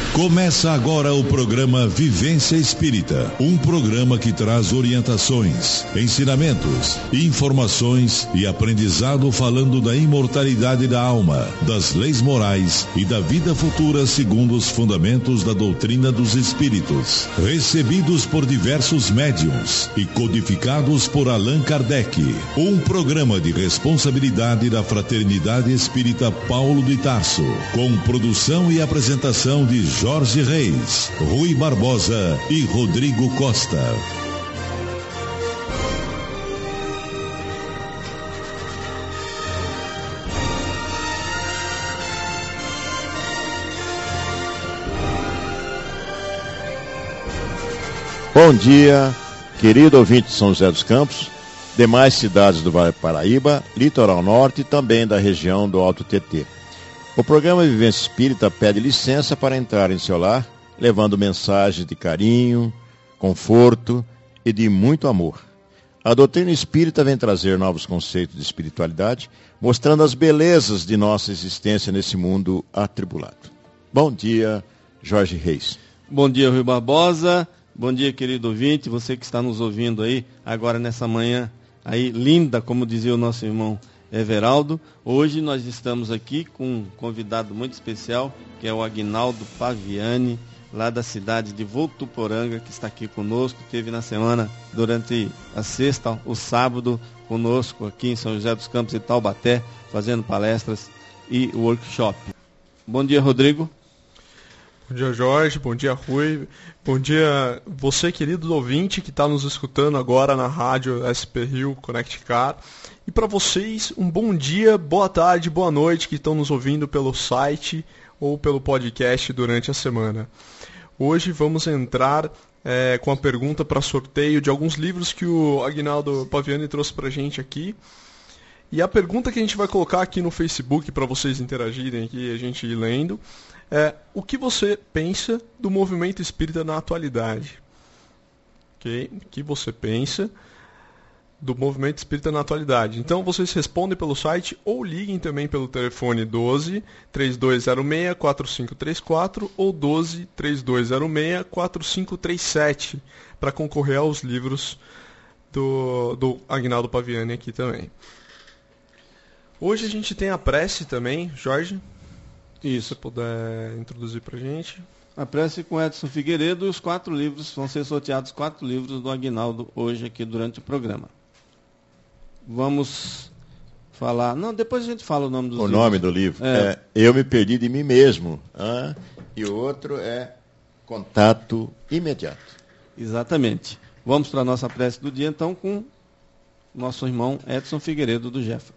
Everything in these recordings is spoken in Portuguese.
Começa agora o programa Vivência Espírita, um programa que traz orientações, ensinamentos, informações e aprendizado falando da imortalidade da alma, das leis morais e da vida futura segundo os fundamentos da doutrina dos espíritos, recebidos por diversos médiuns e codificados por Allan Kardec. Um programa de responsabilidade da Fraternidade Espírita Paulo de Tarso, com produção e apresentação de Jorge Reis, Rui Barbosa e Rodrigo Costa. Bom dia, querido ouvinte de São José dos Campos, demais cidades do Vale do Paraíba, Litoral Norte e também da região do Alto Tietê. O programa Vivência Espírita pede licença para entrar em seu lar, levando mensagens de carinho, conforto e de muito amor. A doutrina espírita vem trazer novos conceitos de espiritualidade, mostrando as belezas de nossa existência nesse mundo atribulado. Bom dia, Jorge Reis. Bom dia, Rui Barbosa. Bom dia, querido ouvinte, você que está nos ouvindo aí agora nessa manhã aí linda, como dizia o nosso irmão Everaldo. Hoje nós estamos aqui com um convidado muito especial, que é o Aguinaldo Paviani, lá da cidade de Votuporanga, que está aqui conosco. Teve na semana, durante a sexta, o sábado, conosco aqui em São José dos Campos e Taubaté, fazendo palestras e workshop. Bom dia, Rodrigo. Bom dia, Jorge. Bom dia, Rui. Bom dia, você, querido ouvinte, que está nos escutando agora na rádio SP Rio Connect Car. E para vocês, um bom dia, boa tarde, boa noite, que estão nos ouvindo pelo site ou pelo podcast durante a semana. Hoje vamos entrar com a pergunta para sorteio de alguns livros que o Aguinaldo Paviani trouxe para a gente aqui. E a pergunta que a gente vai colocar aqui no Facebook para vocês interagirem aqui, a gente ir lendo, é: o que você pensa do movimento espírita na atualidade? Okay? O que você pensa do movimento espírita na atualidade? Então vocês respondem pelo site ou liguem também pelo telefone 12 3206 4534 ou 12 3206 4537 para concorrer aos livros do Aguinaldo Paviani aqui também. Hoje a gente tem a prece também, Jorge. Isso. Se você puder introduzir para a gente. A prece com Edson Figueiredo e os 4 livros, vão ser sorteados 4 livros do Aguinaldo hoje aqui durante o programa. Vamos falar... Não, depois a gente fala o nome dos livros. O nome do livro é Eu Me Perdi de Mim Mesmo. E o outro é Contato Imediato. Exatamente. Vamos para a nossa prece do dia, então, com nosso irmão Edson Figueiredo do Jefa.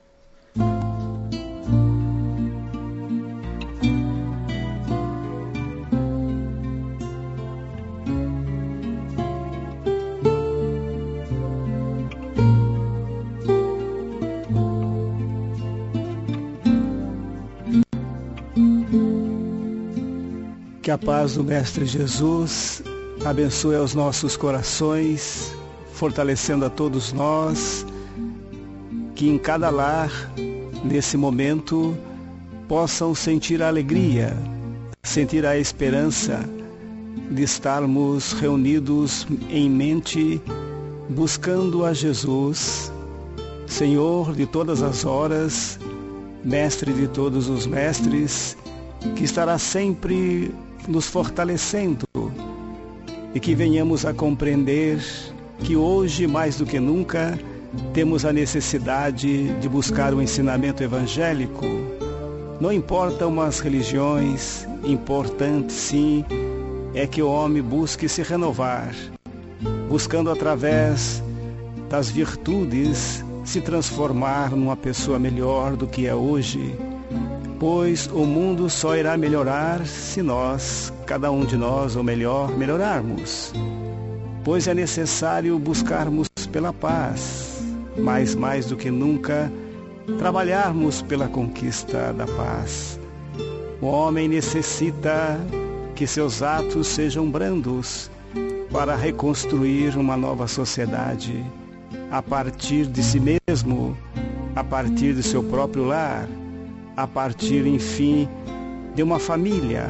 Que a paz do Mestre Jesus abençoe aos nossos corações, fortalecendo a todos nós, que em cada lar, nesse momento, possam sentir a alegria, sentir a esperança de estarmos reunidos em mente, buscando a Jesus, Senhor de todas as horas, Mestre de todos os mestres, que estará sempre nos fortalecendo e que venhamos a compreender que hoje, mais do que nunca, temos a necessidade de buscar o ensinamento evangélico. Não importam as religiões, importante sim é que o homem busque se renovar, buscando através das virtudes se transformar numa pessoa melhor do que é hoje. Pois o mundo só irá melhorar se nós, cada um de nós, ou melhor, melhorarmos. Pois é necessário buscarmos pela paz, mas mais do que nunca, trabalharmos pela conquista da paz. O homem necessita que seus atos sejam brandos para reconstruir uma nova sociedade, a partir de si mesmo, a partir do seu próprio lar, a partir, enfim, de uma família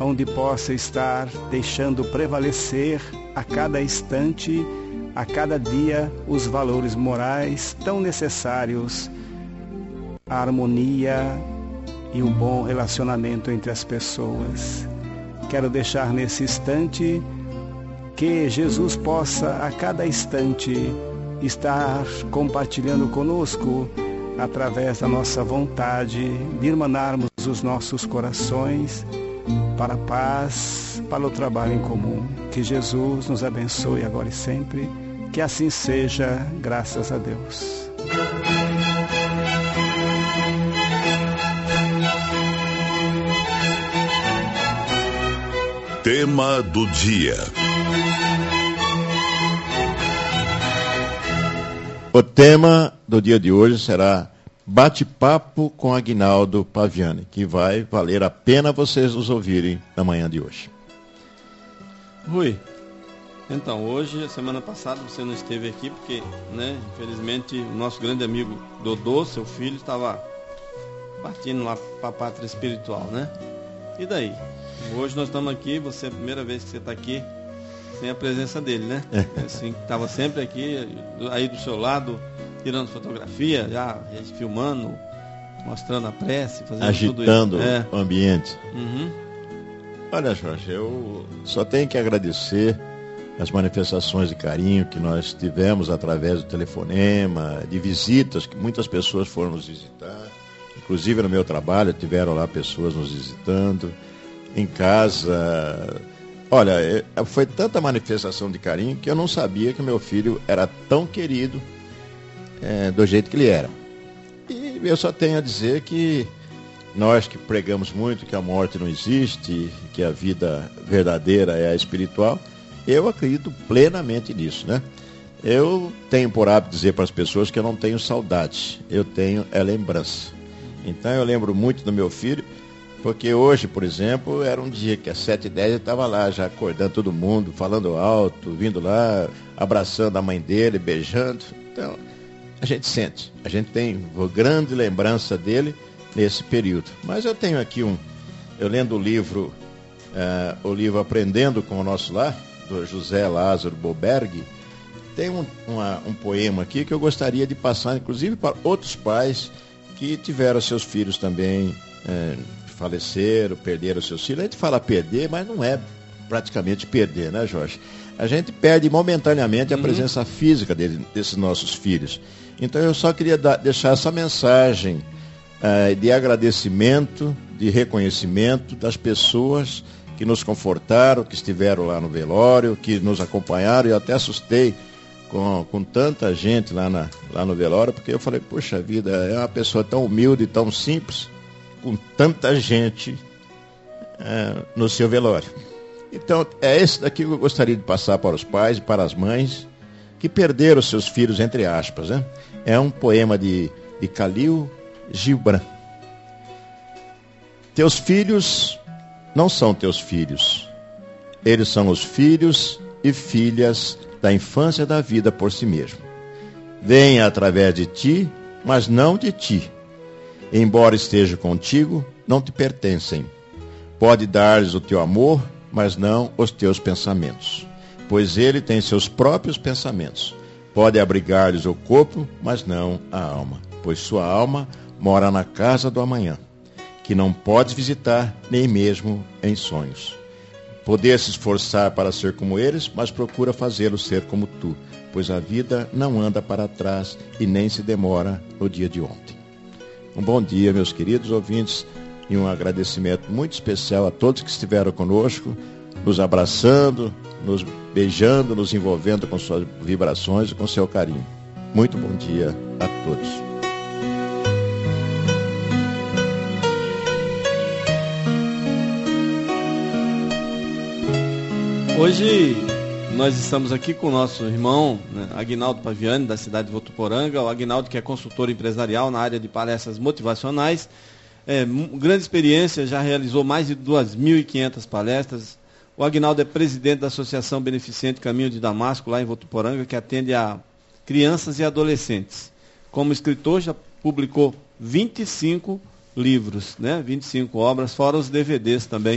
onde possa estar deixando prevalecer a cada instante, a cada dia, os valores morais tão necessários, a harmonia e o bom relacionamento entre as pessoas. Quero deixar nesse instante que Jesus possa a cada instante estar compartilhando conosco através da nossa vontade de irmanarmos os nossos corações para a paz, para o trabalho em comum. Que Jesus nos abençoe agora e sempre. Que assim seja, graças a Deus. Tema do dia. O tema do dia de hoje será Bate-Papo com Aguinaldo Paviani, que vai valer a pena vocês nos ouvirem na manhã de hoje. Rui, então, hoje, a semana passada, você não esteve aqui porque, infelizmente, o nosso grande amigo Dodô, seu filho, estava partindo lá para a pátria espiritual, né? E daí? Hoje nós estamos aqui, você é a primeira vez que você está aqui sem a presença dele, né? Assim, estava sempre aqui, aí do seu lado, tirando fotografia, já filmando, mostrando a prece, fazendo agitando tudo isso. O ambiente. Uhum. Olha, Jorge, eu só tenho que agradecer as manifestações de carinho que nós tivemos através do telefonema, de visitas, que muitas pessoas foram nos visitar. Inclusive no meu trabalho tiveram lá pessoas nos visitando. Em casa, olha, foi tanta manifestação de carinho que eu não sabia que o meu filho era tão querido do jeito que ele era. E eu só tenho a dizer que nós que pregamos muito que a morte não existe, que a vida verdadeira é a espiritual, eu acredito plenamente nisso, né? Eu tenho por hábito dizer para as pessoas que eu não tenho saudade, eu tenho lembrança. Então eu lembro muito do meu filho, porque hoje, por exemplo, era um dia que às 7h10 eu estava lá já acordando todo mundo, falando alto, vindo lá, abraçando a mãe dele, beijando. Então, a gente sente, a gente tem uma grande lembrança dele nesse período. Mas eu tenho aqui eu lendo o livro Aprendendo com o Nosso Lar, do José Lázaro Boberg, tem um poema aqui que eu gostaria de passar, inclusive, para outros pais que tiveram seus filhos também faleceram, perderam seus filhos. A gente fala perder, mas não é praticamente perder, né, Jorge? A gente perde momentaneamente a presença física desses nossos filhos. Então eu só queria deixar essa mensagem de agradecimento, de reconhecimento das pessoas que nos confortaram, que estiveram lá no velório, que nos acompanharam. Eu até assustei com tanta gente lá no velório, porque eu falei, poxa vida, é uma pessoa tão humilde, tão simples, com tanta gente no seu velório. Então, é esse daqui que eu gostaria de passar para os pais e para as mães que perderam seus filhos, entre aspas, né? É um poema de Khalil Gibran. Teus filhos não são teus filhos. Eles são os filhos e filhas da infância da vida por si mesmo. Vêm através de ti, mas não de ti. Embora esteja contigo, não te pertencem. Pode dar-lhes o teu amor, mas não os teus pensamentos. Pois ele tem seus próprios pensamentos. Pode abrigar-lhes o corpo, mas não a alma. Pois sua alma mora na casa do amanhã, que não podes visitar nem mesmo em sonhos. Poder se esforçar para ser como eles, mas procura fazê-los ser como tu, pois a vida não anda para trás e nem se demora no dia de ontem. Um bom dia, meus queridos ouvintes, e um agradecimento muito especial a todos que estiveram conosco, nos abraçando, nos beijando, nos envolvendo com suas vibrações e com seu carinho. Muito bom dia a todos. Hoje nós estamos aqui com o nosso irmão, Aguinaldo Paviani, da cidade de Votuporanga. O Aguinaldo, que é consultor empresarial na área de palestras motivacionais. Grande experiência, já realizou mais de 2.500 palestras. O Aguinaldo é presidente da Associação Beneficente Caminho de Damasco, lá em Votuporanga, que atende a crianças e adolescentes. Como escritor, já publicou 25 livros, 25 obras, fora os DVDs também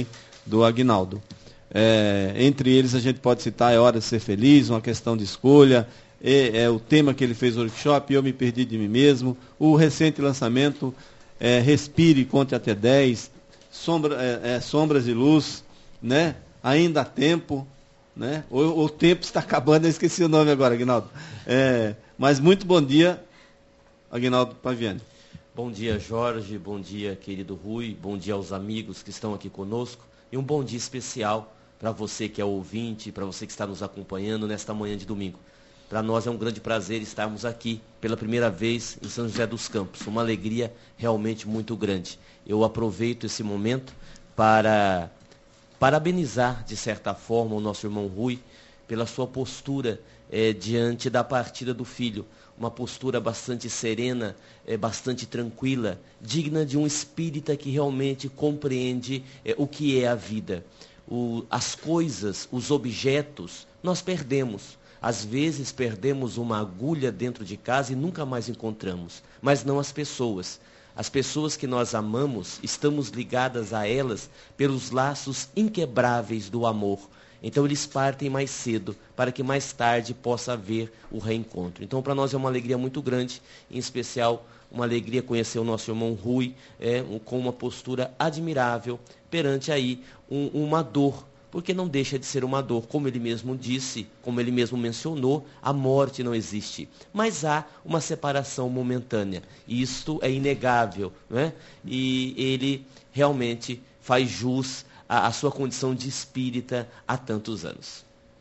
do Aguinaldo. Entre eles a gente pode citar É Hora de Ser Feliz, Uma Questão de Escolha, o tema que ele fez no workshop, Eu Me Perdi de Mim Mesmo, o recente lançamento Respire, Conte Até 10, Sombras e Luz, né? Ainda há Tempo, né? O tempo está acabando, eu esqueci o nome agora, Aguinaldo. Mas muito bom dia, Aguinaldo Paviani. Bom dia, Jorge, bom dia, querido Rui, bom dia aos amigos que estão aqui conosco e um bom dia especial para você que é ouvinte, para você que está nos acompanhando nesta manhã de domingo. Para nós é um grande prazer estarmos aqui pela primeira vez em São José dos Campos, uma alegria realmente muito grande. Eu aproveito esse momento para parabenizar, de certa forma, o nosso irmão Rui pela sua postura diante da partida do filho. Uma postura bastante serena, bastante tranquila, digna de um espírita que realmente compreende o que é a vida. As coisas, os objetos, nós perdemos. Às vezes perdemos uma agulha dentro de casa e nunca mais encontramos, mas não as pessoas. As pessoas que nós amamos, estamos ligadas a elas pelos laços inquebráveis do amor. Então eles partem mais cedo, para que mais tarde possa haver o reencontro. Então para nós é uma alegria muito grande, em especial uma alegria conhecer o nosso irmão Rui, com uma postura admirável perante aí uma dor, porque não deixa de ser uma dor, como ele mesmo disse, como ele mesmo mencionou, a morte não existe, mas há uma separação momentânea, e isto é inegável, né? E ele realmente faz jus à sua condição de espírita há tantos anos.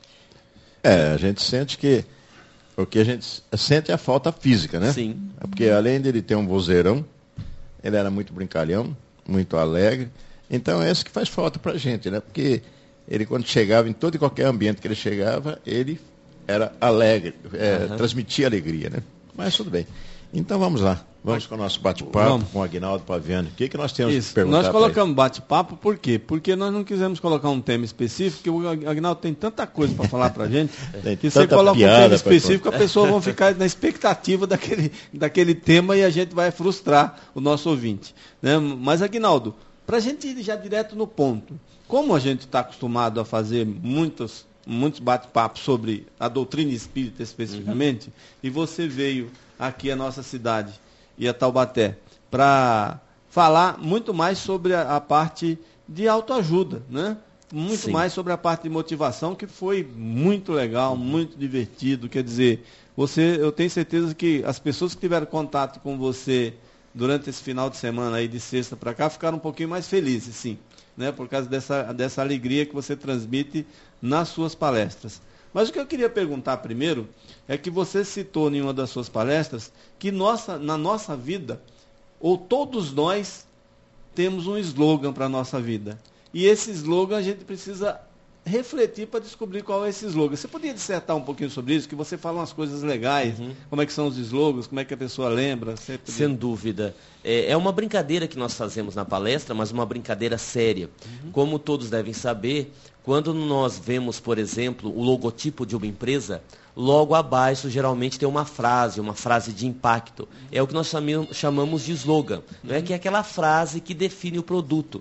A gente sente que o que a gente sente é a falta física, né? Sim. Porque além dele ter um vozeirão, ele era muito brincalhão, muito alegre, então é isso que faz falta pra gente, né? Porque ele, quando chegava, em todo e qualquer ambiente que ele chegava, ele era alegre, transmitia alegria, né? Mas tudo bem. Então vamos lá. Vamos com o nosso bate-papo com o Aguinaldo Paviani. O que nós temos que perguntar? Nós colocamos bate-papo por quê? Porque nós não quisemos colocar um tema específico, porque o Aguinaldo tem tanta coisa para falar para a gente, que você coloca um tema específico, a pessoa vai ficar na expectativa daquele tema e a gente vai frustrar o nosso ouvinte, né? Mas, Aguinaldo, para a gente ir já direto no ponto, como a gente está acostumado a fazer muitos bate-papos sobre a doutrina espírita especificamente, e você veio aqui à nossa cidade e a Taubaté para falar muito mais sobre a parte de autoajuda, né? Muito mais sobre a parte de motivação, que foi muito legal, muito divertido. Quer dizer, eu tenho certeza que as pessoas que tiveram contato com você durante esse final de semana aí, de sexta para cá, ficaram um pouquinho mais felizes, sim, né? Por causa dessa alegria que você transmite nas suas palestras. Mas o que eu queria perguntar primeiro é que você citou em uma das suas palestras que na nossa vida, ou todos nós temos um slogan para a nossa vida. E esse slogan a gente precisa refletir para descobrir qual é esse slogan. Você podia dissertar um pouquinho sobre isso, que você fala umas coisas legais, como é que são os slogans, como é que a pessoa lembra? Sem dúvida. É uma brincadeira que nós fazemos na palestra, mas uma brincadeira séria. Como todos devem saber, quando nós vemos, por exemplo, o logotipo de uma empresa, logo abaixo geralmente tem uma frase de impacto. É o que nós chamamos de slogan, não é? Que é aquela frase que define o produto.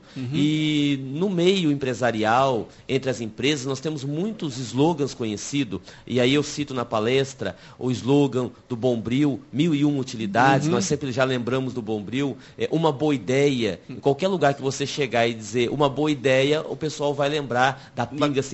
E no meio empresarial, entre as empresas, nós temos muitos slogans conhecidos. E aí eu cito na palestra o slogan do Bombril, 1001 utilidades, nós sempre já lembramos do Bombril. Uma boa ideia, em qualquer lugar que você chegar e dizer uma boa ideia, o pessoal vai lembrar da Pinga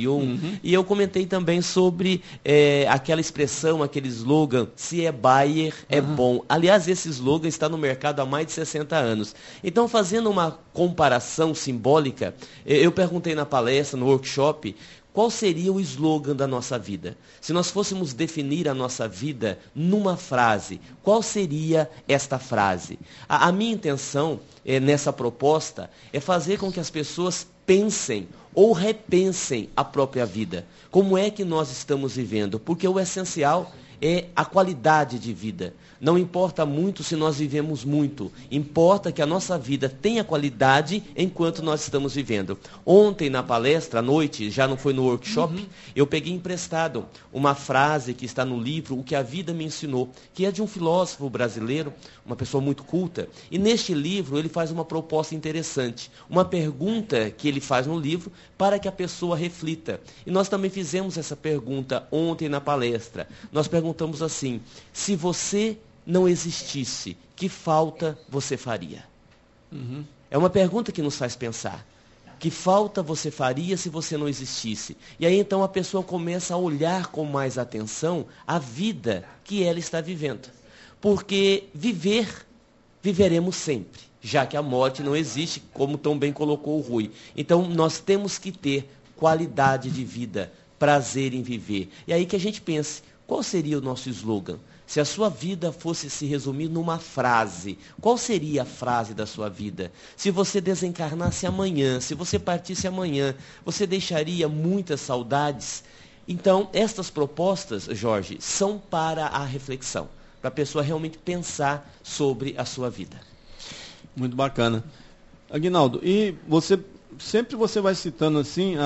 51. E eu comentei também sobre aquela expressão, aquele slogan, se é Bayer, é bom. Aliás, esse slogan está no mercado há mais de 60 anos. Então, fazendo uma comparação simbólica, eu perguntei na palestra, no workshop, qual seria o slogan da nossa vida? Se nós fôssemos definir a nossa vida numa frase, qual seria esta frase? A minha intenção nessa proposta é fazer com que as pessoas pensem ou repensem a própria vida. Como é que nós estamos vivendo? Porque o essencial é a qualidade de vida. Não importa muito se nós vivemos muito, importa que a nossa vida tenha qualidade enquanto nós estamos vivendo. Ontem na palestra, à noite, já não foi no workshop, eu peguei emprestado uma frase que está no livro O que a Vida Me Ensinou, que é de um filósofo brasileiro, uma pessoa muito culta, e neste livro ele faz uma proposta interessante, uma pergunta que ele faz no livro para que a pessoa reflita. E nós também fizemos essa pergunta ontem na palestra. Nós perguntamos assim: se você não existisse, que falta você faria? É uma pergunta que nos faz pensar. Que falta você faria se você não existisse? E aí então a pessoa começa a olhar com mais atenção a vida que ela está vivendo. Porque viveremos sempre, já que a morte não existe, como tão bem colocou o Rui. Então nós temos que ter qualidade de vida, prazer em viver. E aí que a gente pense, qual seria o nosso slogan? Se a sua vida fosse se resumir numa frase, qual seria a frase da sua vida? Se você desencarnasse amanhã, se você partisse amanhã, você deixaria muitas saudades? Então, estas propostas, Jorge, são para a reflexão, para a pessoa realmente pensar sobre a sua vida. Muito bacana. Aguinaldo, e sempre você vai citando assim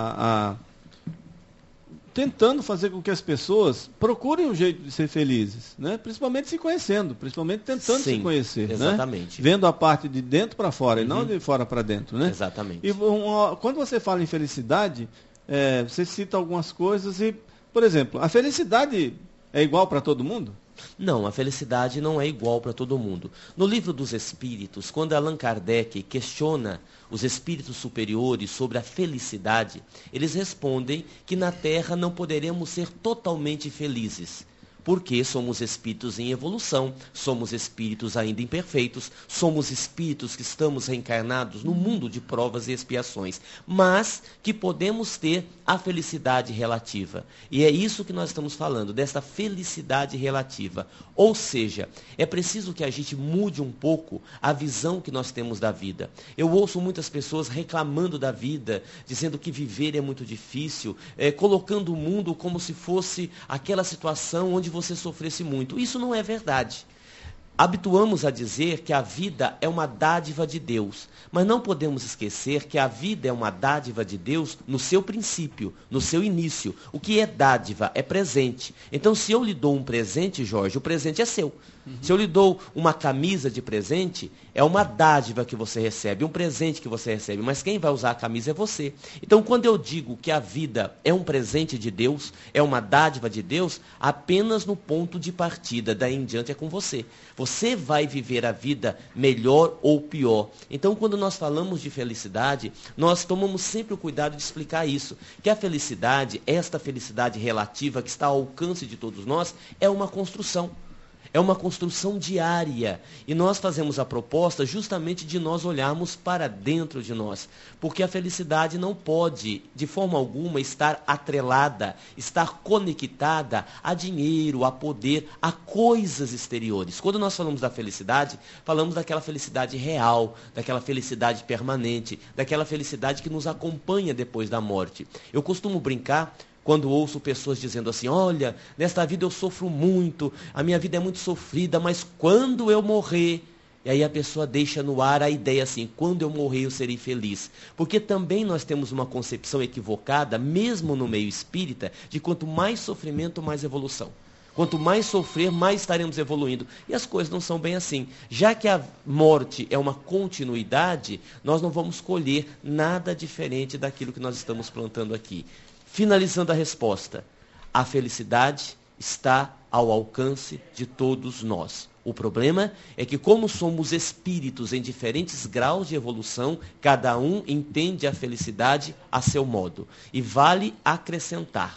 tentando fazer com que as pessoas procurem um jeito de ser felizes, né? Principalmente se conhecendo, principalmente tentando se conhecer, exatamente. Né? Vendo a parte de dentro para fora e não de fora para dentro, né? Exatamente. E quando você fala em felicidade, você cita algumas coisas e, por exemplo, a felicidade é igual para todo mundo? Não, a felicidade não é igual para todo mundo. No Livro dos Espíritos, quando Allan Kardec questiona os espíritos superiores sobre a felicidade, eles respondem que na Terra não poderemos ser totalmente felizes, porque somos espíritos em evolução, somos espíritos ainda imperfeitos, somos espíritos que estamos reencarnados no mundo de provas e expiações, mas que podemos ter a felicidade relativa. E é isso que nós estamos falando, dessa felicidade relativa. Ou seja, é preciso que a gente mude um pouco a visão que nós temos da vida. Eu ouço muitas pessoas reclamando da vida, dizendo que viver é muito difícil, colocando o mundo como se fosse aquela situação onde você sofresse muito. Isso não é verdade. Habituamos a dizer que a vida é uma dádiva de Deus, mas não podemos esquecer que a vida é uma dádiva de Deus no seu princípio, no seu início. O que é dádiva? É presente. Então, se eu lhe dou um presente, Jorge, o presente é seu. Se eu lhe dou uma camisa de presente, é uma dádiva que você recebe, um presente que você recebe, mas quem vai usar a camisa é você. Então, quando eu digo que a vida é um presente de Deus, é uma dádiva de Deus, apenas no ponto de partida, daí em diante é com você. Você vai viver a vida melhor ou pior. Então, quando nós falamos de felicidade, nós tomamos sempre o cuidado de explicar isso, que a felicidade, esta felicidade relativa que está ao alcance de todos nós, é uma construção. É uma construção diária. E nós fazemos a proposta justamente de nós olharmos para dentro de nós. Porque a felicidade não pode, de forma alguma, estar atrelada, estar conectada a dinheiro, a poder, a coisas exteriores. Quando nós falamos da felicidade, falamos daquela felicidade real, daquela felicidade permanente, daquela felicidade que nos acompanha depois da morte. Eu costumo brincar quando ouço pessoas dizendo assim: olha, nesta vida eu sofro muito, a minha vida é muito sofrida, mas quando eu morrer... E aí a pessoa deixa no ar a ideia assim: quando eu morrer eu serei feliz. Porque também nós temos uma concepção equivocada, mesmo no meio espírita, de quanto mais sofrimento, mais evolução. Quanto mais sofrer, mais estaremos evoluindo. E as coisas não são bem assim. Já que a morte é uma continuidade, nós não vamos colher nada diferente daquilo que nós estamos plantando aqui. Finalizando a resposta, a felicidade está ao alcance de todos nós. O problema é que, como somos espíritos em diferentes graus de evolução, cada um entende a felicidade a seu modo. E vale acrescentar.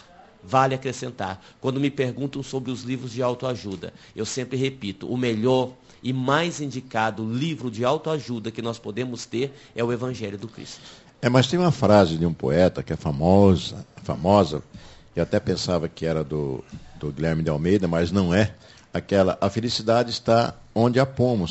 Quando me perguntam sobre os livros de autoajuda, eu sempre repito, o melhor e mais indicado livro de autoajuda que nós podemos ter é o Evangelho do Cristo. Mas tem uma frase de um poeta que é famosa, eu até pensava que era do Guilherme de Almeida, mas não é. A felicidade está onde a pomos,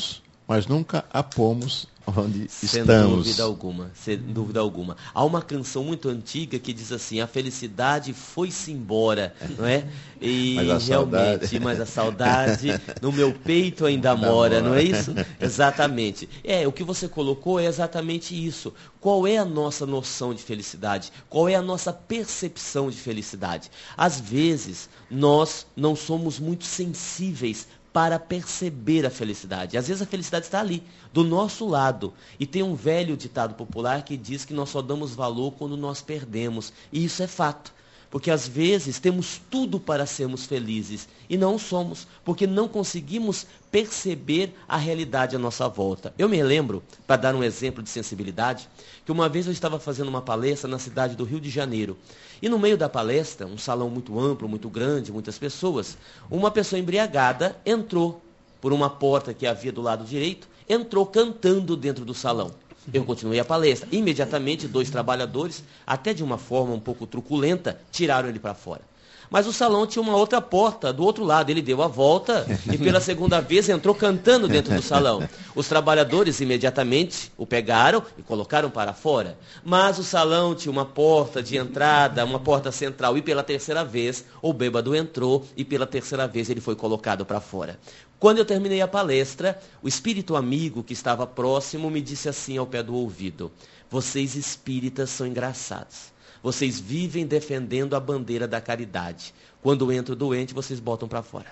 mas nunca a pomos onde Sem estamos. dúvida alguma, sem dúvida alguma. Há uma canção muito antiga que diz assim: a felicidade foi-se embora, não é? E mas a saudade no meu peito ainda mora, não é isso? Exatamente. O que você colocou é exatamente isso. Qual é a nossa noção de felicidade? Qual é a nossa percepção de felicidade? Às vezes, nós não somos muito sensíveis para perceber a felicidade. Às vezes a felicidade está ali, do nosso lado. E tem um velho ditado popular que diz que nós só damos valor quando nós perdemos. E isso é fato. Porque às vezes temos tudo para sermos felizes e não somos, porque não conseguimos perceber a realidade à nossa volta. Eu me lembro, para dar um exemplo de sensibilidade, que uma vez eu estava fazendo uma palestra na cidade do Rio de Janeiro. E no meio da palestra, um salão muito amplo, muito grande, muitas pessoas, uma pessoa embriagada entrou por uma porta que havia do lado direito, entrou cantando dentro do salão. Eu continuei a palestra. Imediatamente, 2 trabalhadores, até de uma forma um pouco truculenta, tiraram ele para fora. Mas o salão tinha uma outra porta do outro lado. Ele deu a volta e pela segunda vez entrou cantando dentro do salão. Os trabalhadores imediatamente o pegaram e colocaram para fora. Mas o salão tinha uma porta de entrada, uma porta central. E pela terceira vez o bêbado entrou e pela terceira vez ele foi colocado para fora. Quando eu terminei a palestra, o espírito amigo que estava próximo me disse assim ao pé do ouvido: vocês espíritas são engraçados. Vocês vivem defendendo a bandeira da caridade. Quando entra o doente, vocês botam para fora.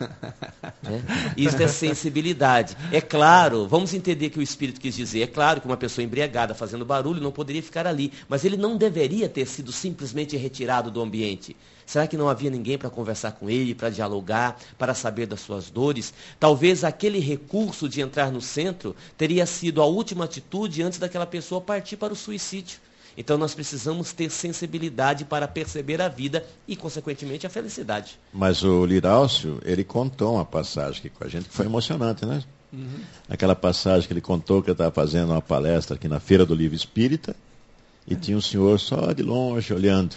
Isso é sensibilidade. É claro, vamos entender que o Espírito quis dizer. É claro que uma pessoa embriagada fazendo barulho não poderia ficar ali. Mas ele não deveria ter sido simplesmente retirado do ambiente. Será que não havia ninguém para conversar com ele, para dialogar, para saber das suas dores? Talvez aquele recurso de entrar no centro teria sido a última atitude antes daquela pessoa partir para o suicídio. Então nós precisamos ter sensibilidade para perceber a vida e, consequentemente, a felicidade. Mas o Liraucio, ele contou uma passagem aqui com a gente que foi emocionante, né? Uhum. Aquela passagem que ele contou que ele estava fazendo uma palestra aqui na Feira do Livro Espírita e tinha um senhor só de longe olhando.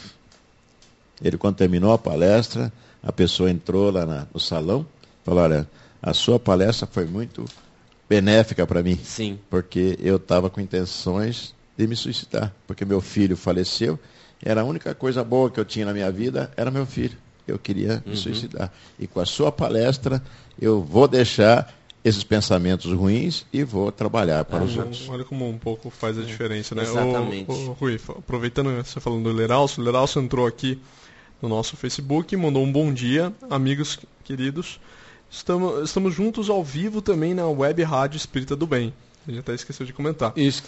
Ele, quando terminou a palestra, a pessoa entrou lá no salão e falou: olha, a sua palestra foi muito benéfica para mim. Sim. Porque eu estava com intenções de me suicidar, porque meu filho faleceu, era a única coisa boa que eu tinha na minha vida, era meu filho, eu queria me suicidar, e com a sua palestra eu vou deixar esses pensamentos ruins e vou trabalhar para os outros. Olha como um pouco faz a diferença, né? Exatamente. Rui, aproveitando você falando do Liraucio, o Liraucio entrou aqui no nosso Facebook, mandou um bom dia, amigos queridos, estamos juntos ao vivo também na Web Rádio Espírita do Bem. A gente até esqueceu de comentar. Isso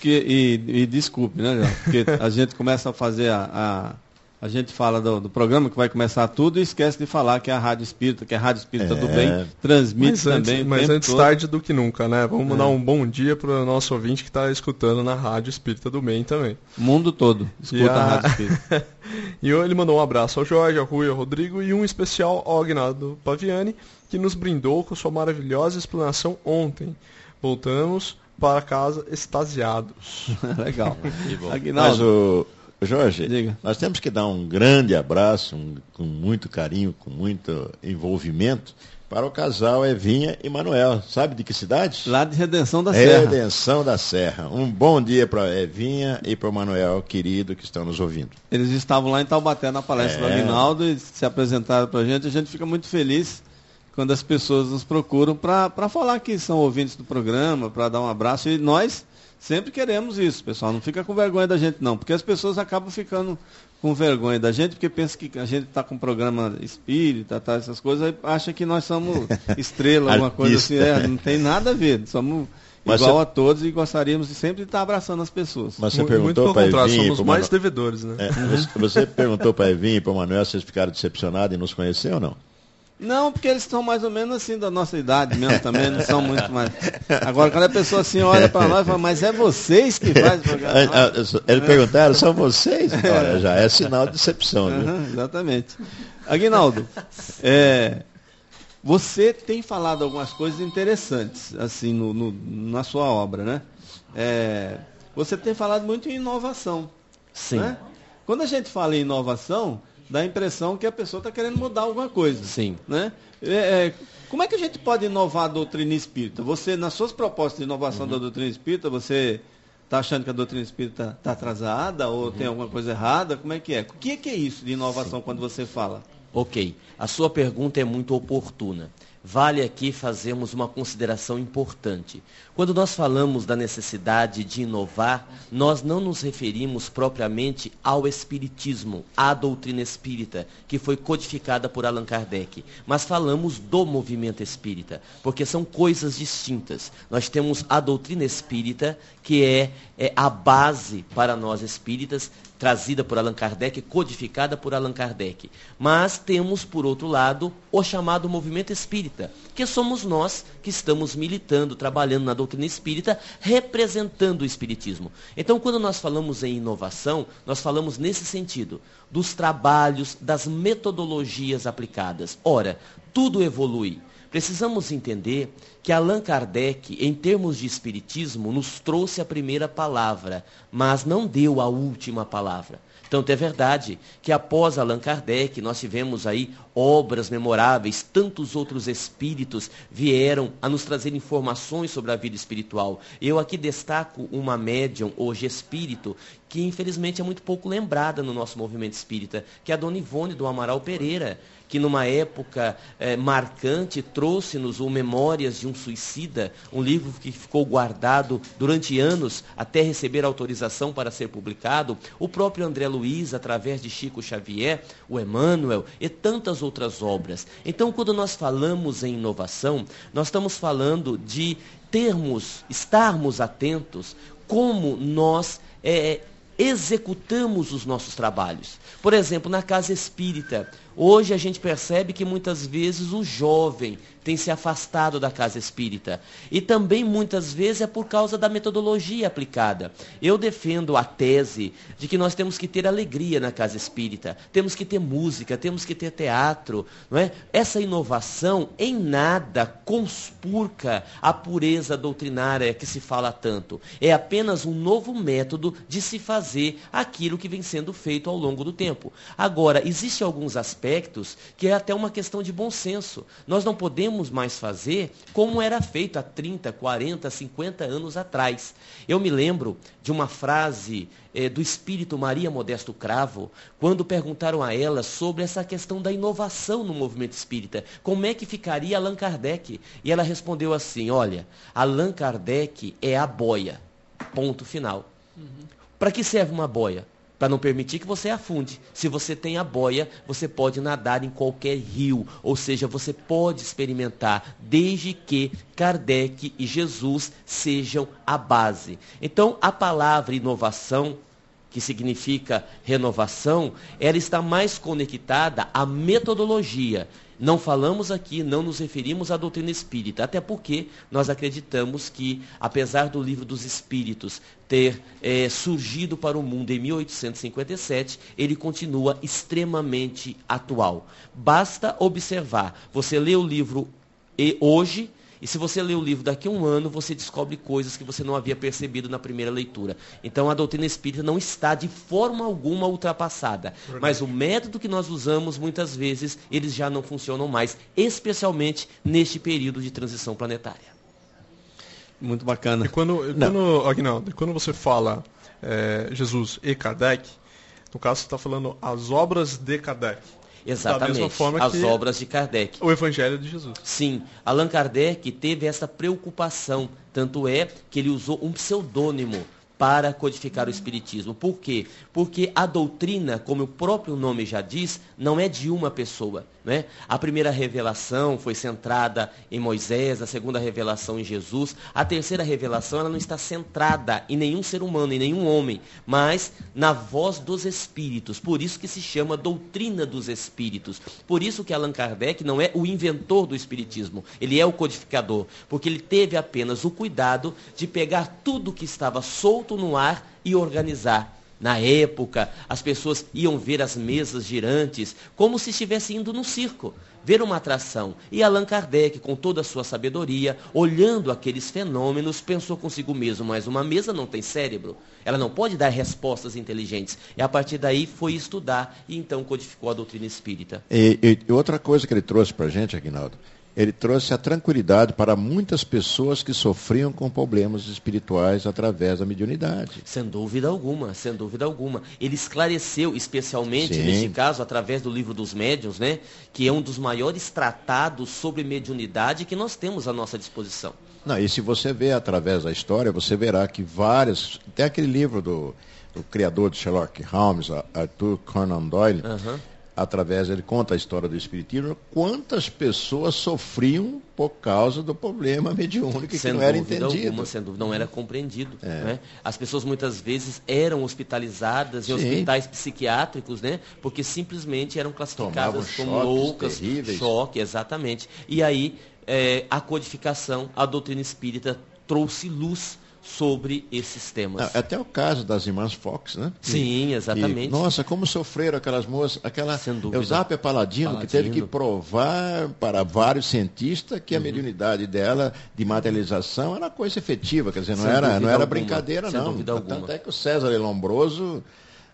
e desculpe, né, João? Porque a gente começa a fazer a gente fala do programa que vai começar tudo e esquece de falar que é a Rádio Espírita, que é a Rádio Espírita do Bem, transmite também. Mas antes tarde do que nunca, né? Vamos mandar um bom dia para o nosso ouvinte que está escutando na Rádio Espírita do Bem também. O mundo todo escuta a Rádio Espírita. E ele mandou um abraço ao Jorge, ao Rui, ao Rodrigo e um especial ao Agnaldo Paviani, que nos brindou com sua maravilhosa explanação ontem. Voltamos para casa extasiados. Legal. Mas o Jorge, diga. Nós temos que dar um grande abraço, com muito carinho, com muito envolvimento, para o casal Evinha e Manuel. Sabe de que cidade? Lá de Redenção da Serra. Redenção da Serra. Um bom dia para a Evinha e para o Manuel, querido, que estão nos ouvindo. Eles estavam lá em Taubaté na palestra do Aguinaldo e se apresentaram para a gente fica muito feliz quando as pessoas nos procuram para falar que são ouvintes do programa, para dar um abraço. E nós sempre queremos isso, pessoal. Não fica com vergonha da gente, não. Porque as pessoas acabam ficando com vergonha da gente, porque pensam que a gente está com um programa espírita, tá, essas coisas, aí acha que nós somos estrela, alguma coisa assim. Não tem nada a ver. Somos igual a todos e gostaríamos de sempre estar abraçando as pessoas. Mas você perguntou para Evinha, somos mais devedores, né? Você perguntou para Evinha e para o Manuel se vocês ficaram decepcionados em nos conhecer ou não? Não, porque eles são mais ou menos assim da nossa idade mesmo também, não são muito mais. Agora, quando a pessoa assim olha para nós e fala, mas é vocês que fazem o programa? Eles perguntaram, são vocês? Olha, já é sinal de decepção, viu? Exatamente. Aguinaldo, você tem falado algumas coisas interessantes, assim, na sua obra, né? Você tem falado muito em inovação. Sim. Né? Quando a gente fala em inovação, dá a impressão que a pessoa está querendo mudar alguma coisa. Sim. Né? Como é que a gente pode inovar a doutrina espírita? Você, nas suas propostas de inovação da doutrina espírita, você está achando que a doutrina espírita está atrasada ou tem alguma coisa errada? Como é que é? O que é isso de inovação quando você fala? Ok, a sua pergunta é muito oportuna. Vale aqui fazermos uma consideração importante. Quando nós falamos da necessidade de inovar, nós não nos referimos propriamente ao espiritismo, à doutrina espírita, que foi codificada por Allan Kardec, mas falamos do movimento espírita, porque são coisas distintas. Nós temos a doutrina espírita, que é a base para nós espíritas, trazida por Allan Kardec, codificada por Allan Kardec. Mas temos, por outro lado, o chamado movimento espírita, que somos nós que estamos militando, trabalhando na doutrina espírita, representando o espiritismo. Então, quando nós falamos em inovação, nós falamos nesse sentido, dos trabalhos, das metodologias aplicadas. Ora, tudo evolui. Precisamos entender que Allan Kardec, em termos de espiritismo, nos trouxe a primeira palavra, mas não deu a última palavra. Tanto é verdade que após Allan Kardec, nós tivemos aí obras memoráveis, tantos outros espíritos vieram a nos trazer informações sobre a vida espiritual. Eu aqui destaco uma médium, hoje espírito, que infelizmente é muito pouco lembrada no nosso movimento espírita, que é a Dona Ivone do Amaral Pereira, que numa época marcante trouxe-nos o Memórias de um Suicida, um livro que ficou guardado durante anos até receber autorização para ser publicado. O próprio André Luiz, através de Chico Xavier, o Emmanuel e tantas outras obras. Então, quando nós falamos em inovação, nós estamos falando de estarmos atentos como nós executamos os nossos trabalhos. Por exemplo, na casa espírita, hoje a gente percebe que muitas vezes o jovem tem se afastado da casa espírita. E também muitas vezes é por causa da metodologia aplicada. Eu defendo a tese de que nós temos que ter alegria na casa espírita, temos que ter música, temos que ter teatro, não é? Essa inovação em nada conspurca a pureza doutrinária que se fala tanto. É apenas um novo método de se fazer aquilo que vem sendo feito ao longo do tempo. Agora, existem alguns aspectos que é até uma questão de bom senso. Nós não podemos mais fazer como era feito há 30, 40, 50 anos atrás. Eu me lembro de uma frase do espírito Maria Modesto Cravo, quando perguntaram a ela sobre essa questão da inovação no movimento espírita. Como é que ficaria Allan Kardec? E ela respondeu assim, olha, Allan Kardec é a boia. Ponto final. Para que serve uma boia? Para não permitir que você afunde. Se você tem a boia, você pode nadar em qualquer rio, ou seja, você pode experimentar, desde que Kardec e Jesus sejam a base. Então, a palavra inovação, que significa renovação, ela está mais conectada à metodologia. Não falamos aqui, não nos referimos à doutrina espírita, até porque nós acreditamos que, apesar do Livro dos Espíritos ter surgido para o mundo em 1857, ele continua extremamente atual. Basta observar, você lê o livro hoje, e se você lê o livro daqui a um ano, você descobre coisas que você não havia percebido na primeira leitura. Então, a doutrina espírita não está de forma alguma ultrapassada. Mas o método que nós usamos, muitas vezes, eles já não funcionam mais, especialmente neste período de transição planetária. Muito bacana. E Aguinaldo, quando você fala Jesus e Kardec, no caso você está falando as obras de Kardec. Exatamente, da mesma forma as obras de Kardec. O Evangelho de Jesus. Sim, Allan Kardec teve essa preocupação, tanto é que ele usou um pseudônimo para codificar o Espiritismo. Por quê? Porque a doutrina, como o próprio nome já diz, não é de uma pessoa, né? A primeira revelação foi centrada em Moisés, a segunda revelação em Jesus, a terceira revelação ela não está centrada em nenhum ser humano, em nenhum homem, mas na voz dos Espíritos. Por isso que se chama doutrina dos Espíritos. Por isso que Allan Kardec não é o inventor do Espiritismo, ele é o codificador, porque ele teve apenas o cuidado de pegar tudo que estava solto no ar e organizar. Na época, as pessoas iam ver as mesas girantes como se estivessem indo num circo, ver uma atração. E Allan Kardec, com toda a sua sabedoria, olhando aqueles fenômenos, pensou consigo mesmo, mas uma mesa não tem cérebro, ela não pode dar respostas inteligentes. E a partir daí foi estudar e então codificou a doutrina espírita. E outra coisa que ele trouxe para a gente, Aguinaldo, ele trouxe a tranquilidade para muitas pessoas que sofriam com problemas espirituais através da mediunidade. Sem dúvida alguma, sem dúvida alguma. Ele esclareceu, especialmente, neste caso, através do Livro dos Médiuns, né, que é um dos maiores tratados sobre mediunidade que nós temos à nossa disposição. Não, e se você vê através da história, você verá que várias... Tem aquele livro do criador de Sherlock Holmes, Arthur Conan Doyle, através, ele conta a história do espiritismo, quantas pessoas sofriam por causa do problema mediúnico que não era entendido. Alguma, sem dúvida, não era compreendido. Né? As pessoas muitas vezes eram hospitalizadas em hospitais psiquiátricos, né? Porque simplesmente eram classificadas como loucas, terríveis. Choque, exatamente. E aí a codificação, a doutrina espírita trouxe luz sobre esses temas. Até o caso das irmãs Fox, né? Sim, exatamente. Nossa, como sofreram aquelas moças, Eusápia Paladino, que teve que provar para vários cientistas que a mediunidade dela de materialização era coisa efetiva, quer dizer, não era brincadeira, sem não. Dúvida alguma. Tanto é que o César Lombroso,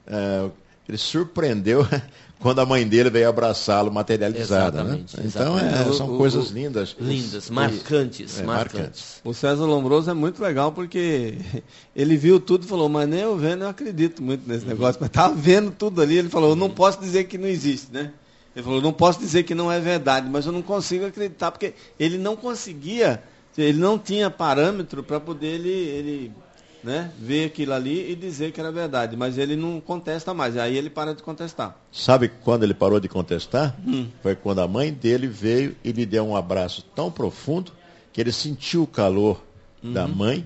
ele surpreendeu quando a mãe dele veio abraçá-lo materializada. Exatamente, né? Então, são coisas lindas. Lindas, marcantes. O César Lombroso é muito legal porque ele viu tudo e falou, mas nem eu vendo, eu acredito muito nesse negócio. Mas estava vendo tudo ali, ele falou, eu não posso dizer que não existe, né? Ele falou, não posso dizer que não é verdade, mas eu não consigo acreditar, porque ele não conseguia, ele não tinha parâmetro para poder ele né, ver aquilo ali e dizer que era verdade, mas ele não contesta mais, aí ele para de contestar. Sabe quando ele parou de contestar? Foi quando a mãe dele veio e lhe deu um abraço tão profundo que ele sentiu o calor da mãe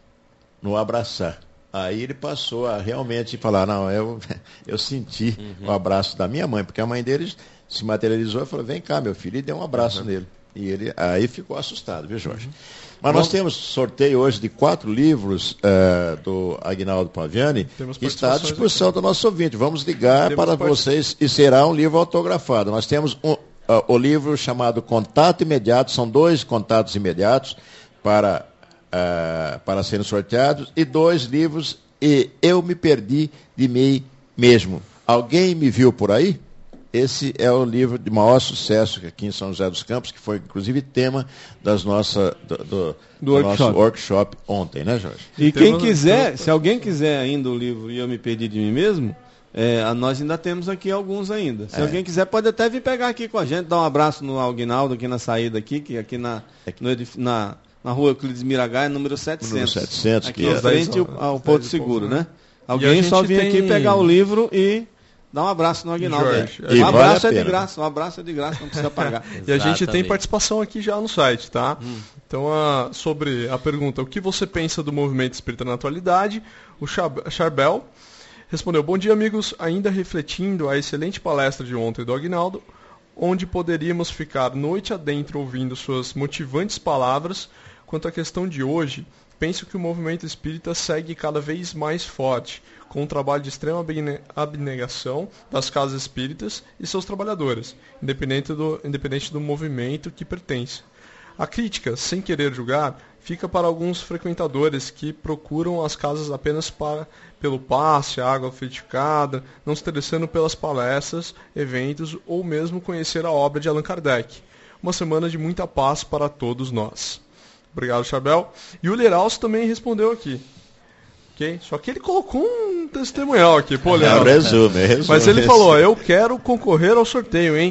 no abraçar. Aí ele passou a realmente falar, não, eu senti o abraço da minha mãe, porque a mãe dele se materializou e falou, vem cá, meu filho, e deu um abraço nele. E ele aí ficou assustado, viu, Jorge? Mas nós temos sorteio hoje de 4 livros do Aguinaldo Paviani, que está à disposição do nosso ouvinte. Vamos ligar para vocês e será um livro autografado. Nós temos o livro chamado Contato Imediato, são 2 contatos imediatos para serem sorteados, e 2 livros, e Eu Me Perdi de Mim Mesmo. Alguém me viu por aí? Esse é o livro de maior sucesso aqui em São José dos Campos, que foi inclusive tema das do nosso workshop ontem, né, Jorge? E quem quiser, se alguém quiser ainda o livro E Eu Me Perdi de Mim Mesmo, nós ainda temos aqui alguns ainda. Se alguém quiser, pode até vir pegar aqui com a gente, dar um abraço no Aguinaldo aqui na saída aqui, que aqui na rua Euclides Miragaia, número 700. Número 700, aqui em frente ao Porto Seguro, né? Alguém só vir aqui pegar o livro e dá um abraço no Aguinaldo. Um abraço é de graça, não precisa pagar. E a gente tem participação aqui já no site, tá? Então, sobre a pergunta, o que você pensa do movimento espírita na atualidade? O Charbel respondeu, bom dia, amigos, ainda refletindo a excelente palestra de ontem do Aguinaldo, onde poderíamos ficar noite adentro ouvindo suas motivantes palavras. Quanto à questão de hoje, penso que o movimento espírita segue cada vez mais forte, com um trabalho de extrema abnegação das casas espíritas e seus trabalhadores, independente do movimento que pertence. A crítica, sem querer julgar, fica para alguns frequentadores que procuram as casas apenas pelo passe, água frutificada, não se interessando pelas palestras, eventos ou mesmo conhecer a obra de Allan Kardec. Uma semana de muita paz para todos nós. Obrigado, Chabel. E o Leralso também respondeu aqui. Okay? Só que ele colocou um testemunhal aqui. Pô, Leralso. Resume. Mas ele falou, eu quero concorrer ao sorteio, hein?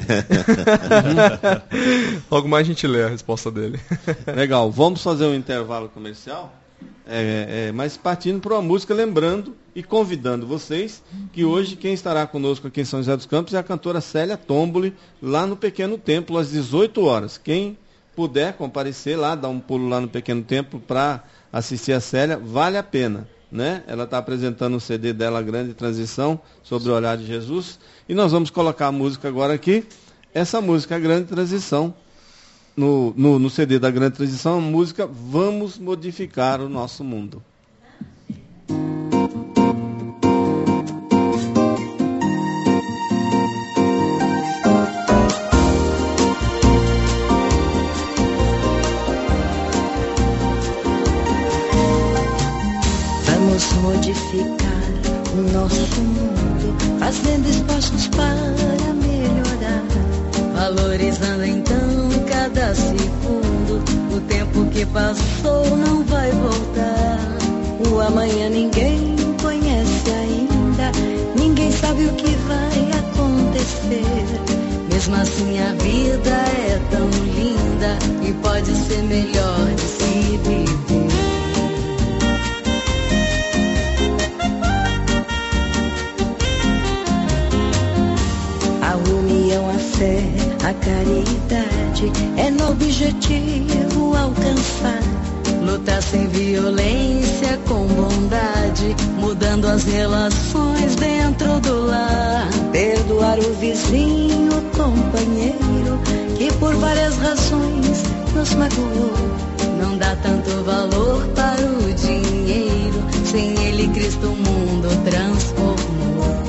Logo mais a gente lê a resposta dele. Legal. Vamos fazer um intervalo comercial? Mas partindo para uma música, lembrando e convidando vocês que hoje quem estará conosco aqui em São José dos Campos é a cantora Célia Tomboli, lá no Pequeno Templo, às 18 horas. Quem puder comparecer lá, dar um pulo lá no Pequeno Templo para assistir a Célia, vale a pena. Né? Ela está apresentando o CD dela, Grande Transição, sobre o olhar de Jesus. E nós vamos colocar a música agora aqui. Essa música, a Grande Transição, no CD da Grande Transição, a música Vamos Modificar o Nosso Mundo. Modificar o nosso mundo, fazendo esforços para melhorar, valorizando então cada cada segundo. O tempo que passou não vai voltar. O amanhã ninguém conhece ainda. Ninguém sabe o que vai acontecer. Mesmo assim a vida é tão linda e pode ser melhor de se viver. A união, a fé, a caridade é no objetivo alcançar. Lutar sem violência, com bondade, mudando as relações dentro do lar. Perdoar o vizinho, o companheiro, que por várias razões nos magoou. Não dá tanto valor para o dinheiro, sem ele Cristo o mundo transformou.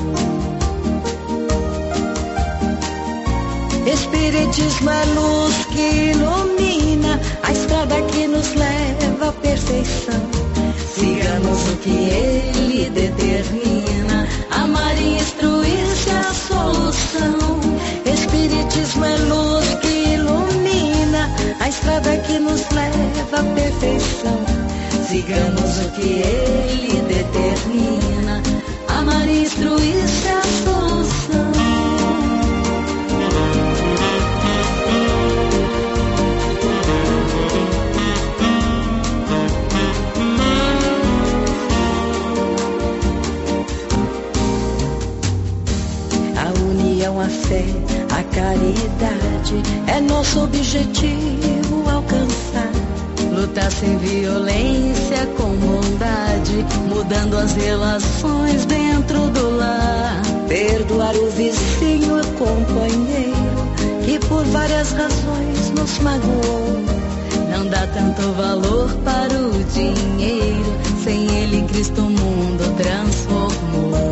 Espiritismo é luz que ilumina a estrada que nos leva à perfeição. Sigamos o que ele determina, amar e instruir-se é a solução. Espiritismo é luz que ilumina a estrada que nos leva à perfeição. Sigamos o que ele determina, amar e instruir-se é a solução. A fé, a caridade é nosso objetivo alcançar. Lutar sem violência, com bondade, mudando as relações dentro do lar. Perdoar o vizinho, o companheiro, que por várias razões nos magoou. Não dá tanto valor para o dinheiro, sem ele Cristo o mundo transformou.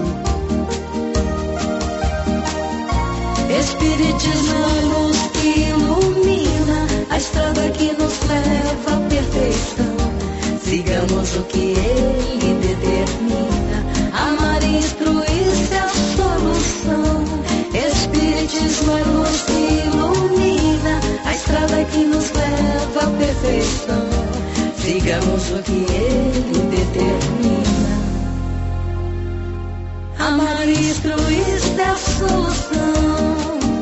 Espiritismo é a luz que ilumina a estrada que nos leva à perfeição. Sigamos o que ele determina, amar e instruir-se é a solução. Espiritismo é a luz que ilumina a estrada que nos leva à perfeição. Sigamos o que ele determina, amar e instruir-se é a solução.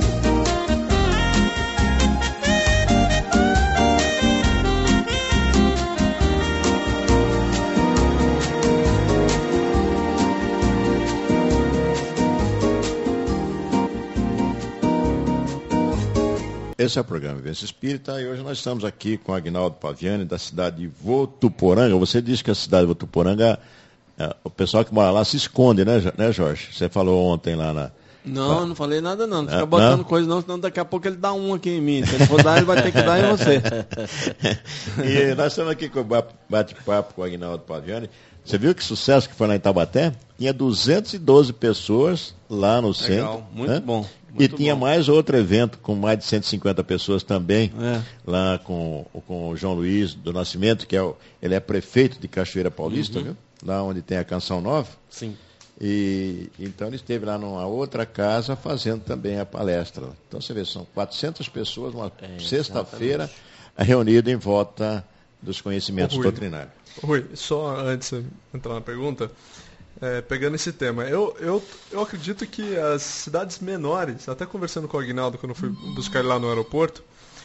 Esse é o programa Vivência Espírita e hoje nós estamos aqui com Aguinaldo Paviani, da cidade de Votuporanga. Você disse que a cidade de Votuporanga, o pessoal que mora lá se esconde, né, Jorge? Você falou ontem lá na... Não falei nada não. Não fica botando coisa não, senão daqui a pouco ele dá um aqui em mim. Se ele for dar, ele vai ter que dar em você. E nós estamos aqui com o bate-papo com o Aguinaldo Paviani. Você viu que sucesso que foi lá em Taubaté? Tinha 212 pessoas lá no centro. Legal, muito bom. E tinha mais outro evento com mais de 150 pessoas também, lá com o João Luiz do Nascimento, que ele é prefeito de Cachoeira Paulista, viu? Lá onde tem a Canção Nova. Sim. E então ele esteve lá numa outra casa fazendo também a palestra. Então você vê, são 400 pessoas, uma sexta-feira, reunidas em volta dos conhecimentos doutrinários. Rui, só antes de entrar na pergunta, pegando esse tema, eu acredito que as cidades menores, até conversando com o Aguinaldo quando eu fui buscar ele lá no aeroporto,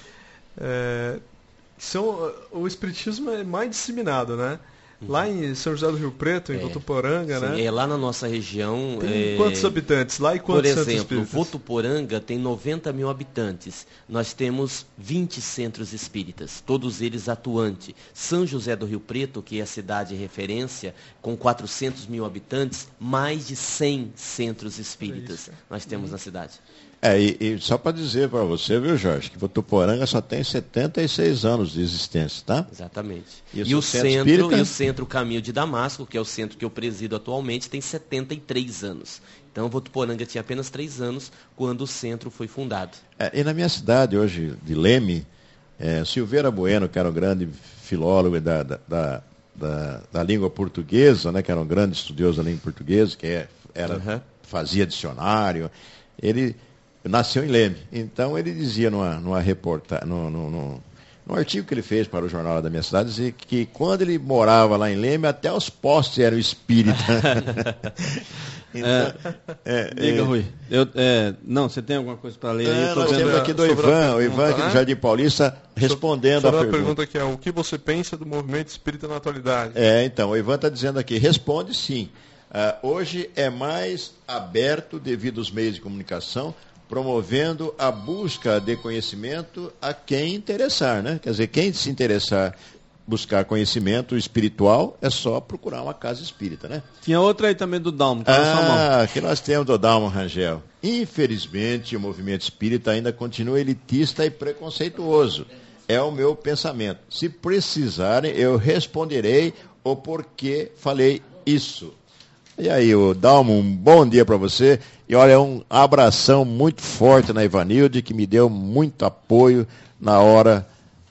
o espiritismo é mais disseminado, né? Lá em São José do Rio Preto, em Votuporanga, sim, né? Lá na nossa região... Tem quantos habitantes lá e quantos centros espíritas? Por exemplo, Votuporanga tem 90 mil habitantes. Nós temos 20 centros espíritas, todos eles atuantes. São José do Rio Preto, que é a cidade de referência, com 400 mil habitantes, mais de 100 centros espíritas nós temos na cidade. E só para dizer para você, viu, Jorge, que Votuporanga só tem 76 anos de existência, tá? Exatamente. E o centro Caminho de Damasco, que é o centro que eu presido atualmente, tem 73 anos. Então, Votuporanga tinha apenas 3 anos quando o centro foi fundado. E na minha cidade, hoje, de Leme, Silveira Bueno, que era um grande filólogo da língua portuguesa, né, que era um grande estudioso da língua portuguesa, fazia dicionário, ele nasceu em Leme. Então ele dizia numa reportagem, num artigo que ele fez para o jornal da minha cidade, dizia que quando ele morava lá em Leme, até os postes eram espíritas. Diga, Rui. Não, você tem alguma coisa para ler aí? Nós temos aqui do Ivan, aqui do Jardim Paulista, respondendo a pergunta. Que é o que você pensa do movimento espírita na atualidade? Então, o Ivan está dizendo aqui, responde sim. Hoje é mais aberto devido aos meios de comunicação, promovendo a busca de conhecimento a quem interessar, né? Quer dizer, quem se interessar buscar conhecimento espiritual é só procurar uma casa espírita, né? Tinha outra aí também do Dalmo. Que nós temos do Dalmo Rangel. Infelizmente, o movimento espírita ainda continua elitista e preconceituoso. É o meu pensamento. Se precisarem, eu responderei o porquê falei isso. E aí, o Dalmo, um bom dia para você. E olha, um abração muito forte na Ivanilde, que me deu muito apoio na hora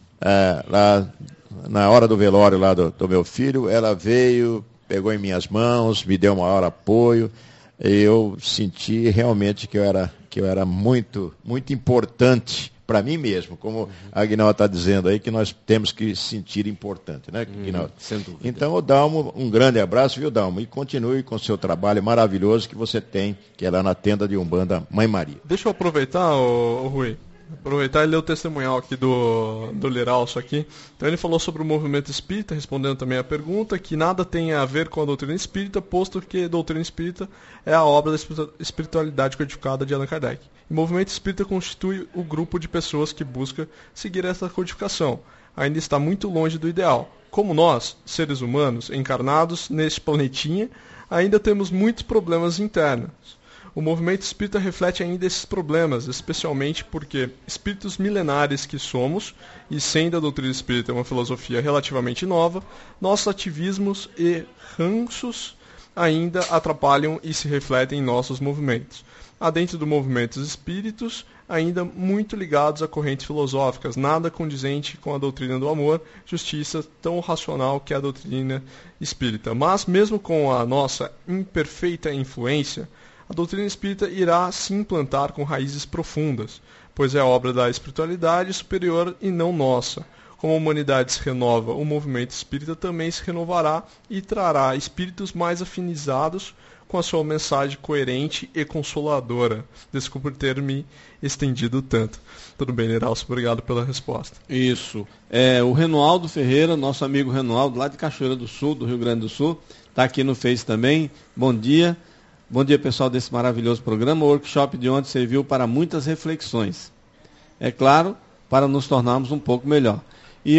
do velório lá do meu filho. Ela veio, pegou em minhas mãos, me deu maior apoio. E eu senti realmente que eu era muito, muito importante para mim mesmo, como a Aguinaldo está dizendo aí, que nós temos que sentir importante, né, Aguinaldo? Sem dúvida. Então, Dalmo, um grande abraço, viu, Dalmo? E continue com o seu trabalho maravilhoso que você tem, que é lá na tenda de Umbanda Mãe Maria. Deixa eu aproveitar, Rui. Aproveitar e ler o testemunhal aqui do Liralso aqui. Então ele falou sobre o movimento espírita, respondendo também a pergunta, que nada tem a ver com a doutrina espírita, posto que a doutrina espírita é a obra da espiritualidade codificada de Allan Kardec. O movimento espírita constitui o grupo de pessoas que busca seguir essa codificação. Ainda está muito longe do ideal. Como nós, seres humanos, encarnados neste planetinha, ainda temos muitos problemas internos. O movimento espírita reflete ainda esses problemas, especialmente porque espíritos milenares que somos, e sendo a doutrina espírita uma filosofia relativamente nova, nossos ativismos e ranços ainda atrapalham e se refletem em nossos movimentos. Há dentro do movimento espíritos ainda muito ligados a correntes filosóficas, nada condizente com a doutrina do amor, justiça tão racional que é a doutrina espírita. Mas mesmo com a nossa imperfeita influência, a doutrina espírita irá se implantar com raízes profundas, pois é obra da espiritualidade superior e não nossa. Como a humanidade se renova, o movimento espírita também se renovará e trará espíritos mais afinizados com a sua mensagem coerente e consoladora. Desculpa por ter me estendido tanto. Tudo bem, Neralso, obrigado pela resposta. Isso. O Renoaldo Ferreira, nosso amigo Renoaldo, lá de Cachoeira do Sul, do Rio Grande do Sul, está aqui no Face também. Bom dia. Bom dia, pessoal, desse maravilhoso programa. O workshop de ontem serviu para muitas reflexões. É claro, para nos tornarmos um pouco melhor. E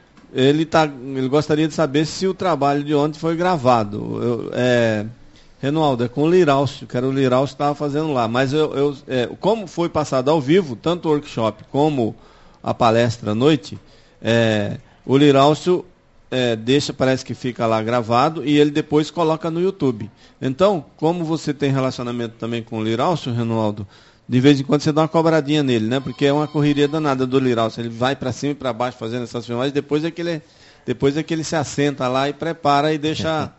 ele gostaria de saber se o trabalho de ontem foi gravado. Renoaldo, é com o Liralcio, que era o Liralcio que estava fazendo lá. Mas como foi passado ao vivo, tanto o workshop como a palestra à noite, o Liralcio parece que fica lá gravado e ele depois coloca no YouTube. Então, como você tem relacionamento também com o Liralcio, Renoaldo, de vez em quando você dá uma cobradinha nele, né? Porque é uma correria danada do Liralcio. Ele vai para cima e para baixo fazendo essas filmagens, depois é que ele se assenta lá e prepara e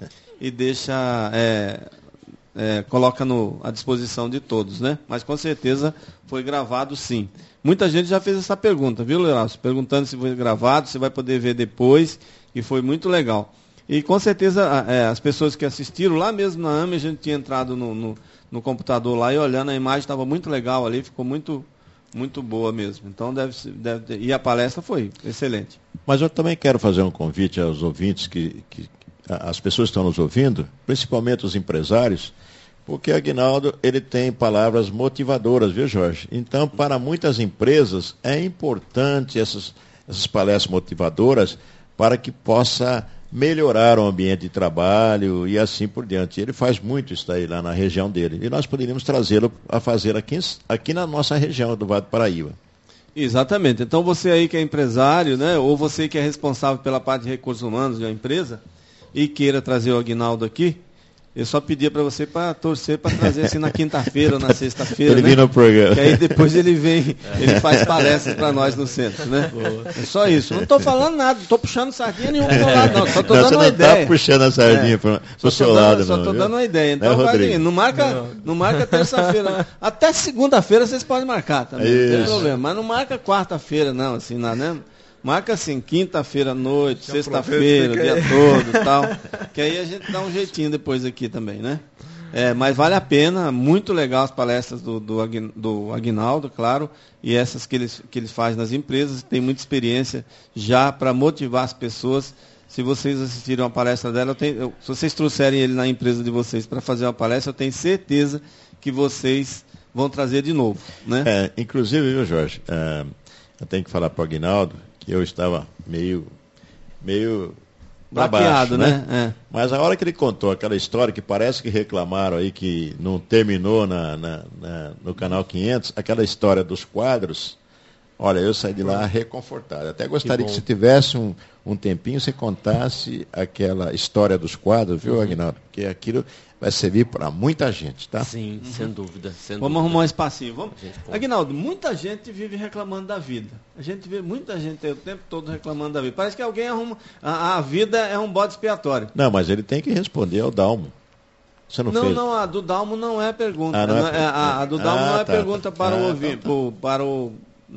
coloca à disposição de todos, né? Mas com certeza foi gravado sim. Muita gente já fez essa pergunta, viu, Liralcio? Perguntando se foi gravado, se vai poder ver depois, e foi muito legal. E com certeza as pessoas que assistiram, lá mesmo na AME, a gente tinha entrado no computador lá e olhando a imagem, estava muito legal ali, ficou muito, muito boa mesmo. Então e a palestra foi excelente. Mas eu também quero fazer um convite aos ouvintes, as pessoas que estão nos ouvindo, principalmente os empresários, porque Aguinaldo, ele tem palavras motivadoras, viu, Jorge? Então, para muitas empresas, é importante essas palestras motivadoras para que possa melhorar o ambiente de trabalho e assim por diante. Ele faz muito isso aí lá na região dele. E nós poderíamos trazê-lo a fazer aqui na nossa região do Vale do Paraíba. Exatamente. Então, você aí que é empresário, né, ou você que é responsável pela parte de recursos humanos de uma empresa e queira trazer o Aguinaldo aqui, Eu só pedia para você para torcer para trazer assim na quinta-feira ou na sexta-feira. Ele né? vem no programa. Que aí depois ele vem, ele faz palestras para nós no centro, né? É só isso. Não estou falando nada, não estou puxando sardinha nenhuma pro meu lado, não. Só estou dando uma ideia. Não está puxando a sardinha pro seu lado, só não. Só estou dando uma ideia. Né, Então, Rodrigo? não marca terça-feira. Até segunda-feira vocês podem marcar também, não tem problema. Mas não marca quarta-feira, não, assim, não, né? Marca assim, quinta-feira à noite, sexta-feira, o dia todo e tal. Que aí a gente dá um jeitinho depois aqui também, né? Mas vale a pena, muito legal as palestras do Aguinaldo, claro, e essas que ele faz nas empresas, tem muita experiência já para motivar as pessoas. Se vocês assistirem uma palestra dela, se vocês trouxerem ele na empresa de vocês para fazer uma palestra, eu tenho certeza que vocês vão trazer de novo, né? Inclusive, viu, Jorge, eu tenho que falar para o Aguinaldo que eu estava meio baixo, né? Mas a hora que ele contou aquela história que parece que reclamaram aí que não terminou no Canal 500, aquela história dos quadros, olha, eu saí de lá reconfortado. Até gostaria que se tivesse um tempinho, você contasse aquela história dos quadros, viu, Aguinaldo? Porque aquilo vai servir para muita gente, tá? Sim, sem dúvida. Vamos arrumar um espacinho. Aguinaldo, muita gente vive reclamando da vida. A gente vê muita gente o tempo todo reclamando da vida. Parece que alguém arruma... A vida é um bode expiatório. Não, mas ele tem que responder ao Dalmo. Você não fez? Não, a do Dalmo não é pergunta. A do Dalmo não é pergunta para o ouvinte, para o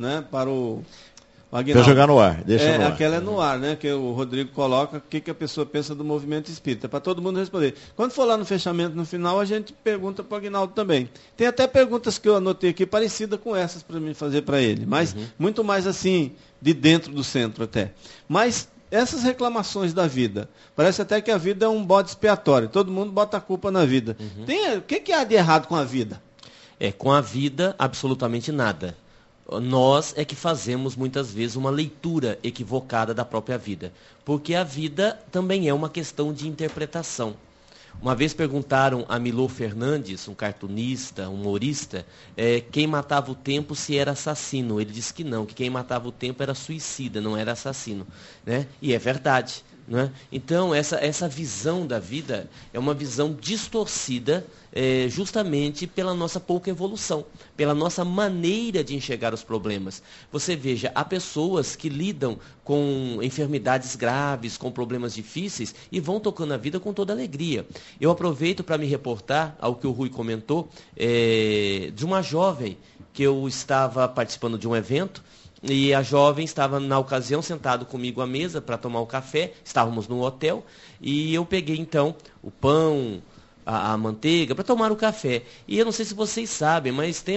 Aguinaldo. Deixa eu jogar no ar. Deixa no ar. Aquela é no ar, né? Que o Rodrigo coloca o que a pessoa pensa do movimento espírita, para todo mundo responder. Quando for lá no fechamento, no final, a gente pergunta para o Aguinaldo também. Tem até perguntas que eu anotei aqui parecidas com essas para mim fazer para ele, mas muito mais assim, de dentro do centro até. Mas essas reclamações da vida, parece até que a vida é um bode expiatório, todo mundo bota a culpa na vida. O que há de errado com a vida? Com a vida, absolutamente nada. Nós é que fazemos muitas vezes uma leitura equivocada da própria vida, porque a vida também é uma questão de interpretação. Uma vez perguntaram a Milô Fernandes, um cartunista, humorista, quem matava o tempo se era assassino. Ele disse que não, que quem matava o tempo era suicida, não era assassino, né? E é verdade, né? Então, essa visão da vida é uma visão distorcida justamente pela nossa pouca evolução, pela nossa maneira de enxergar os problemas. Você veja, há pessoas que lidam com enfermidades graves, com problemas difíceis e vão tocando a vida com toda alegria. Eu aproveito para me reportar ao que o Rui comentou, de uma jovem que eu estava participando de um evento. E a jovem estava, na ocasião, sentado comigo à mesa para tomar o café. Estávamos num hotel. E eu peguei, então, o pão, a manteiga, para tomar o café. E eu não sei se vocês sabem, mas tem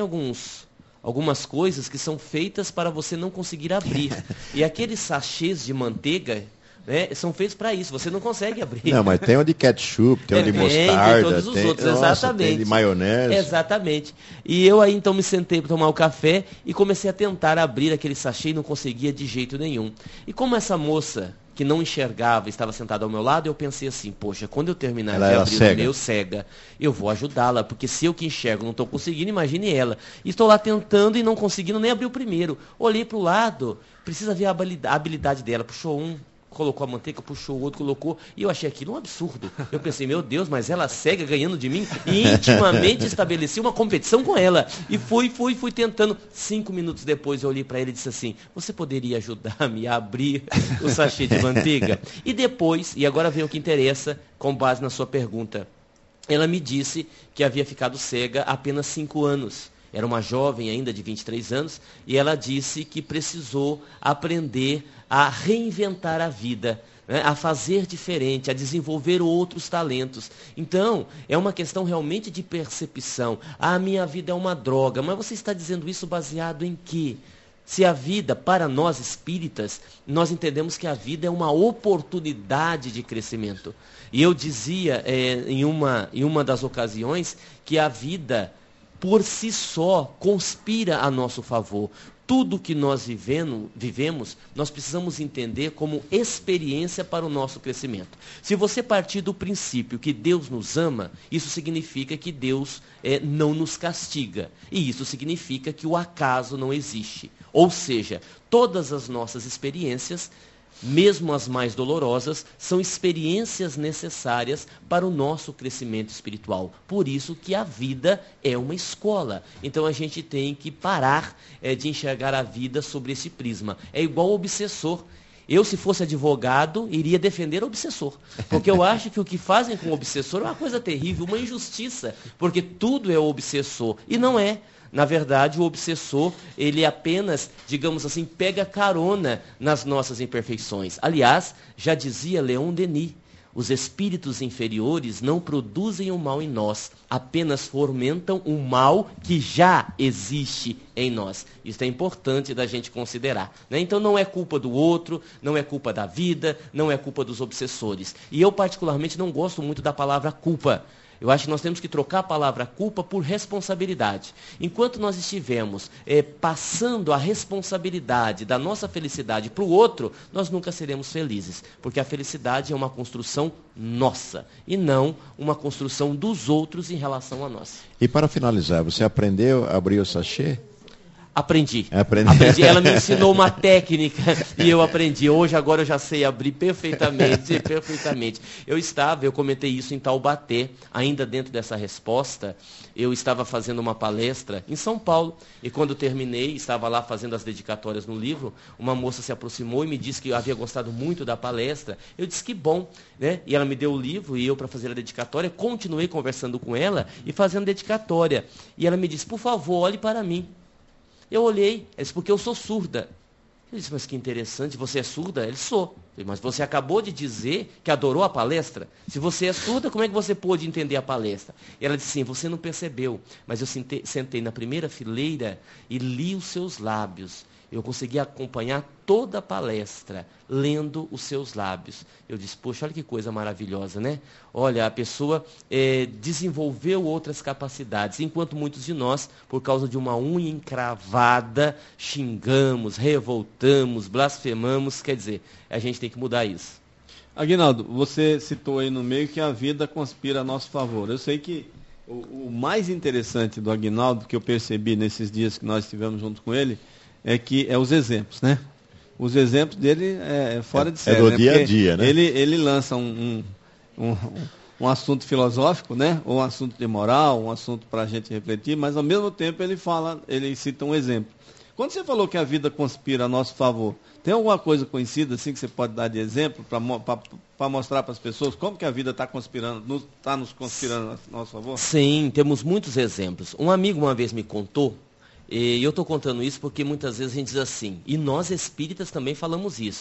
algumas coisas que são feitas para você não conseguir abrir. E aqueles sachês de manteiga... são feitos para isso, você não consegue abrir. Não, mas tem o de ketchup, tem o de mostarda, tem todos os outros, exatamente. Tem de maionese. Exatamente. E eu aí então me sentei para tomar o café e comecei a tentar abrir aquele sachê e não conseguia de jeito nenhum. E como essa moça que não enxergava estava sentada ao meu lado, eu pensei assim, poxa, quando eu terminar de abrir o meu cega, eu vou ajudá-la, porque se eu que enxergo não estou conseguindo, imagine ela. E estou lá tentando e não conseguindo nem abrir o primeiro. Olhei para o lado, precisa ver a habilidade dela, puxou um, colocou a manteiga, puxou o outro, colocou, e eu achei aquilo um absurdo. Eu pensei, meu Deus, mas ela cega ganhando de mim, e intimamente estabeleci uma competição com ela. E fui tentando. 5 minutos depois eu olhei para ele e disse assim, você poderia ajudar-me a abrir o sachê de manteiga? E depois, e agora vem o que interessa, com base na sua pergunta, ela me disse que havia ficado cega há apenas 5 anos. Era uma jovem ainda de 23 anos, e ela disse que precisou aprender a reinventar a vida, né? A fazer diferente, a desenvolver outros talentos. Então, é uma questão realmente de percepção. A minha vida é uma droga, mas você está dizendo isso baseado em quê? Se a vida, para nós espíritas, nós entendemos que a vida é uma oportunidade de crescimento. E eu dizia em uma das ocasiões que a vida, por si só, conspira a nosso favor. Tudo que nós vivemos, nós precisamos entender como experiência para o nosso crescimento. Se você partir do princípio que Deus nos ama, isso significa que Deus não nos castiga. E isso significa que o acaso não existe. Ou seja, todas as nossas experiências mesmo as mais dolorosas, são experiências necessárias para o nosso crescimento espiritual. Por isso que a vida é uma escola. Então a gente tem que parar de enxergar a vida sobre esse prisma. É igual o obsessor. Eu, se fosse advogado, iria defender o obsessor. Porque eu acho que o que fazem com o obsessor é uma coisa terrível, uma injustiça. Porque tudo é o obsessor. E não é. Na verdade, o obsessor, ele apenas, digamos assim, pega carona nas nossas imperfeições. Aliás, já dizia Leon Denis, os espíritos inferiores não produzem o mal em nós, apenas fomentam o mal que já existe em nós. Isso é importante da gente considerar, né? Então não é culpa do outro, não é culpa da vida, não é culpa dos obsessores. E eu particularmente não gosto muito da palavra culpa. Eu acho que nós temos que trocar a palavra culpa por responsabilidade. Enquanto nós estivermos passando a responsabilidade da nossa felicidade para o outro, nós nunca seremos felizes. Porque a felicidade é uma construção nossa e não uma construção dos outros em relação a nós. E para finalizar, você aprendeu a abrir o sachê? Aprendi. Ela me ensinou uma técnica e eu aprendi. Agora eu já sei abrir perfeitamente. Eu comentei isso em Taubaté, ainda dentro dessa resposta. Eu estava fazendo uma palestra em São Paulo e quando terminei, estava lá fazendo as dedicatórias no livro, uma moça se aproximou e me disse que eu havia gostado muito da palestra. Eu disse que bom, né? E ela me deu o livro e eu, para fazer a dedicatória, continuei conversando com ela e fazendo dedicatória. E ela me disse, por favor, olhe para mim. Eu olhei, ela disse, porque eu sou surda. Eu disse, mas que interessante, você é surda? Ele sou. Mas você acabou de dizer que adorou a palestra? Se você é surda, como é que você pôde entender a palestra? E ela disse, sim, você não percebeu, mas eu sentei na primeira fileira e li os seus lábios. Eu consegui acompanhar toda a palestra, lendo os seus lábios. Eu disse, poxa, olha que coisa maravilhosa, né? Olha, a pessoa desenvolveu outras capacidades, enquanto muitos de nós, por causa de uma unha encravada, xingamos, revoltamos, blasfemamos. Quer dizer, a gente tem que mudar isso. Aguinaldo, você citou aí no meio que a vida conspira a nosso favor. Eu sei que o mais interessante do Aguinaldo, que eu percebi nesses dias que nós estivemos junto com ele, é os exemplos, né? Os exemplos dele é fora de série. É do dia a dia, né? Ele lança um assunto filosófico, né? Ou um assunto de moral, um assunto para a gente refletir, mas ao mesmo tempo ele cita um exemplo. Quando você falou que a vida conspira a nosso favor, tem alguma coisa conhecida assim que você pode dar de exemplo para mostrar para as pessoas como que a vida está nos conspirando a nosso favor? Sim, temos muitos exemplos. Um amigo uma vez me contou, e eu estou contando isso porque muitas vezes a gente diz assim, e nós espíritas também falamos isso.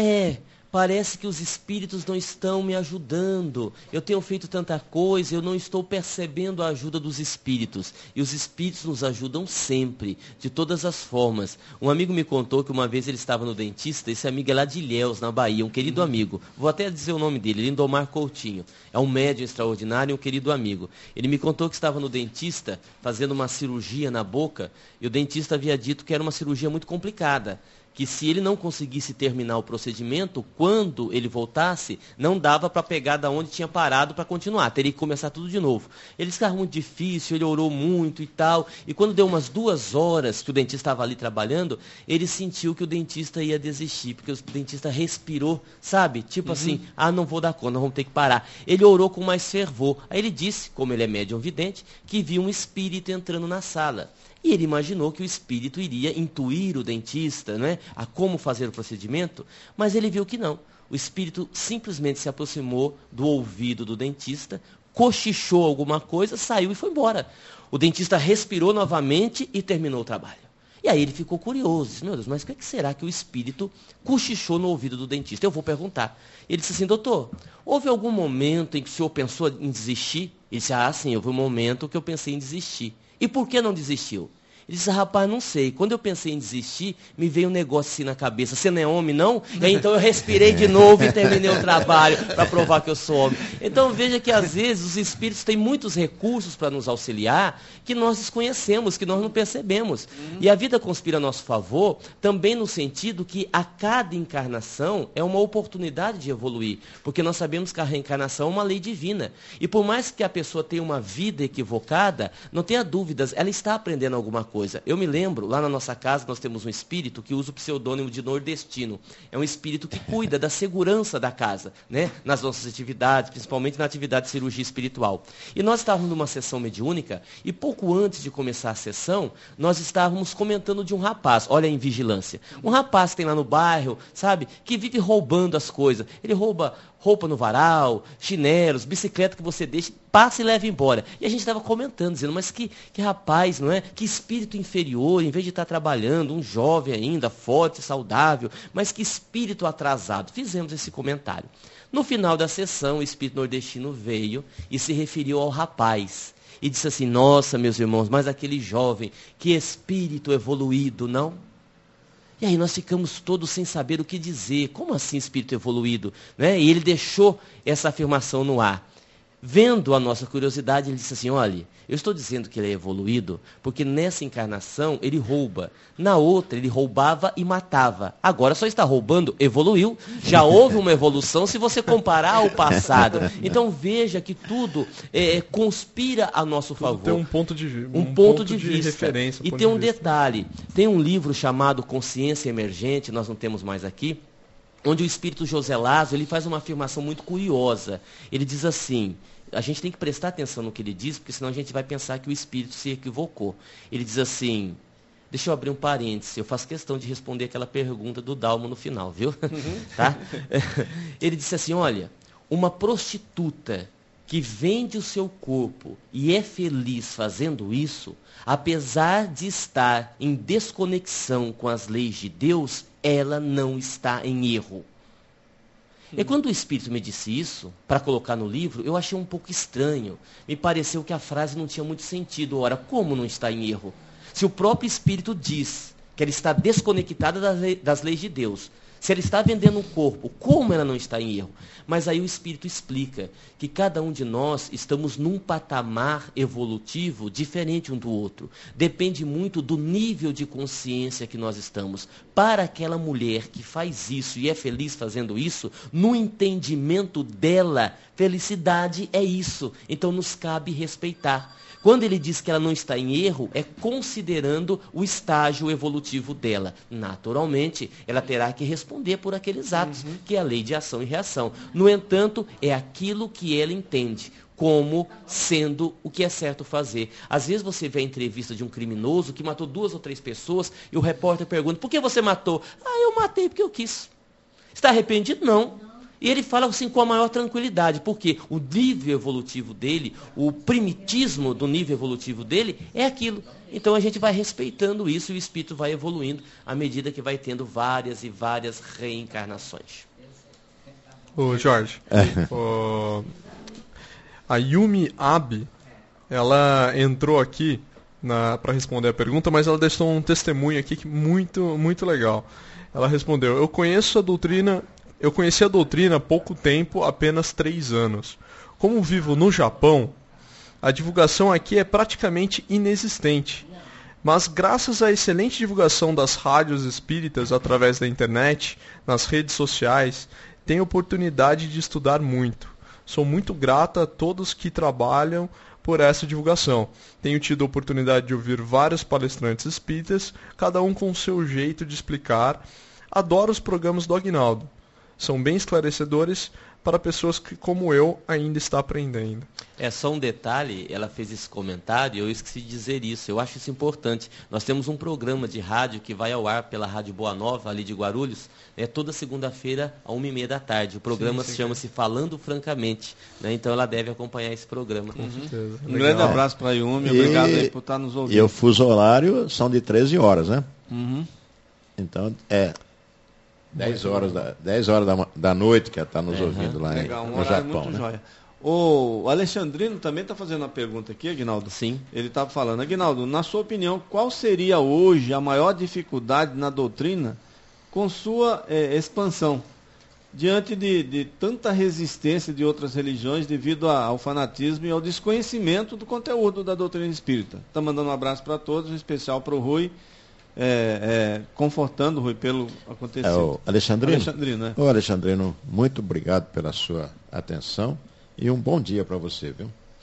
Parece que os espíritos não estão me ajudando. Eu tenho feito tanta coisa, eu não estou percebendo a ajuda dos espíritos. E os espíritos nos ajudam sempre, de todas as formas. Um amigo me contou que uma vez ele estava no dentista, esse amigo é lá de Ilhéus, na Bahia, um querido amigo. Vou até dizer o nome dele, Lindomar Coutinho. É um médium extraordinário e um querido amigo. Ele me contou que estava no dentista, fazendo uma cirurgia na boca, e o dentista havia dito que era uma cirurgia muito complicada. Que se ele não conseguisse terminar o procedimento, quando ele voltasse, não dava para pegar da onde tinha parado para continuar, teria que começar tudo de novo. Ele estava muito difícil, ele orou muito e tal, e quando deu umas 2 horas que o dentista estava ali trabalhando, ele sentiu que o dentista ia desistir, porque o dentista respirou, sabe? Tipo assim, não vou dar conta, nós vamos ter que parar. Ele orou com mais fervor. Aí ele disse, como ele é médium vidente, que viu um espírito entrando na sala. E ele imaginou que o espírito iria intuir o dentista, né, a como fazer o procedimento, mas ele viu que não. O espírito simplesmente se aproximou do ouvido do dentista, cochichou alguma coisa, saiu e foi embora. O dentista respirou novamente e terminou o trabalho. E aí ele ficou curioso, disse, meu Deus, mas o que será que o espírito cochichou no ouvido do dentista? Eu vou perguntar. Ele disse assim, doutor, houve algum momento em que o senhor pensou em desistir? Ele disse, sim, houve um momento que eu pensei em desistir. E por que não desistiu? Ele disse, rapaz, não sei. Quando eu pensei em desistir, me veio um negócio assim na cabeça. Você não é homem, não? E aí, então eu respirei de novo e terminei o trabalho para provar que eu sou homem. Então veja que às vezes os espíritos têm muitos recursos para nos auxiliar que nós desconhecemos, que nós não percebemos. E a vida conspira a nosso favor também no sentido que a cada encarnação é uma oportunidade de evoluir. Porque nós sabemos que a reencarnação é uma lei divina. E por mais que a pessoa tenha uma vida equivocada, não tenha dúvidas, ela está aprendendo alguma coisa. coisa. Eu me lembro, lá na nossa casa nós temos um espírito que usa o pseudônimo de nordestino. É um espírito que cuida da segurança da casa, né? Nas nossas atividades, principalmente na atividade de cirurgia espiritual. E nós estávamos numa sessão mediúnica e pouco antes de começar a sessão, nós estávamos comentando de um rapaz, olha em vigilância. Um rapaz que tem lá no bairro, sabe, que vive roubando as coisas. Ele rouba roupa no varal, chinelos, bicicleta que você deixa, passa e leva embora. E a gente estava comentando, dizendo, mas que rapaz, não é? Que espírito inferior, em vez de estar trabalhando, um jovem ainda, forte, saudável, mas que espírito atrasado. Fizemos esse comentário. No final da sessão, o espírito nordestino veio e se referiu ao rapaz. E disse assim, nossa, meus irmãos, mas aquele jovem, que espírito evoluído, não? E aí nós ficamos todos sem saber o que dizer. Como assim espírito evoluído? Né? E ele deixou essa afirmação no ar. Vendo a nossa curiosidade, ele disse assim, olha, eu estou dizendo que ele é evoluído, porque nessa encarnação ele rouba. Na outra ele roubava e matava. Agora só está roubando, evoluiu. Já houve uma evolução se você comparar ao passado. Então veja que tudo conspira a nosso favor. Tem um ponto de vista. Referência. E tem um detalhe. Tem um livro chamado Consciência Emergente, nós não temos mais aqui, onde o espírito José Lázaro, ele faz uma afirmação muito curiosa. Ele diz assim, a gente tem que prestar atenção no que ele diz, porque senão a gente vai pensar que o espírito se equivocou. Ele diz assim, deixa eu abrir um parêntese, eu faço questão de responder aquela pergunta do Dalmo no final, viu? Tá? Ele disse assim, olha, uma prostituta que vende o seu corpo e é feliz fazendo isso, apesar de estar em desconexão com as leis de Deus, ela não está em erro. E quando o Espírito me disse isso, para colocar no livro, eu achei um pouco estranho. Me pareceu que a frase não tinha muito sentido. Ora, como não está em erro? Se o próprio Espírito diz que ela está desconectada das leis de Deus, se ela está vendendo um corpo, como ela não está em erro? Mas aí o Espírito explica que cada um de nós estamos num patamar evolutivo diferente um do outro. Depende muito do nível de consciência que nós estamos. Para aquela mulher que faz isso e é feliz fazendo isso, no entendimento dela, felicidade é isso. Então nos cabe respeitar. Quando ele diz que ela não está em erro, é considerando o estágio evolutivo dela. Naturalmente, ela terá que responder por aqueles atos, que é a lei de ação e reação. No entanto, é aquilo que ela entende como sendo o que é certo fazer. Às vezes você vê a entrevista de um criminoso que matou 2 ou 3 pessoas e o repórter pergunta, por que você matou? Ah, eu matei porque eu quis. Está arrependido? Não. E ele fala assim com a maior tranquilidade, porque o nível evolutivo dele, o primitismo do nível evolutivo dele é aquilo. Então a gente vai respeitando isso e o espírito vai evoluindo à medida que vai tendo várias e várias reencarnações. Ô Jorge, a Yumi Abe, ela entrou aqui para responder a pergunta, mas ela deixou um testemunho aqui que muito, muito legal. Ela respondeu, eu conheci a doutrina há pouco tempo, apenas 3 anos. Como vivo no Japão, a divulgação aqui é praticamente inexistente. Mas graças à excelente divulgação das rádios espíritas através da internet, nas redes sociais, tenho oportunidade de estudar muito. Sou muito grata a todos que trabalham por essa divulgação. Tenho tido a oportunidade de ouvir vários palestrantes espíritas, cada um com o seu jeito de explicar. Adoro os programas do Aguinaldo. São bem esclarecedores para pessoas que, como eu, ainda está aprendendo. É só um detalhe, ela fez esse comentário e eu esqueci de dizer isso. Eu acho isso importante. Nós temos um programa de rádio que vai ao ar pela Rádio Boa Nova, ali de Guarulhos, toda segunda-feira, às 1h30 da tarde. O programa chama-se Falando Francamente. Né? Então ela deve acompanhar esse programa. Com certeza. Um grande abraço para a Yumi, obrigado aí por estar nos ouvindo. E o fuso horário são de 13 horas, né? Então, 10 horas da noite que ela está nos ouvindo lá no Japão. Muito né? joia. O Alexandrino também está fazendo uma pergunta aqui, Aguinaldo. Sim. Ele estava falando, Aguinaldo, na sua opinião, qual seria hoje a maior dificuldade na doutrina com sua expansão? Diante de tanta resistência de outras religiões devido ao fanatismo e ao desconhecimento do conteúdo da doutrina espírita. Está mandando um abraço para todos, em especial para o Rui. Confortando, Rui, pelo acontecido. O Alexandrino? Alexandrino, né? Ô, Alexandrino, muito obrigado pela sua atenção e um bom dia para você, viu?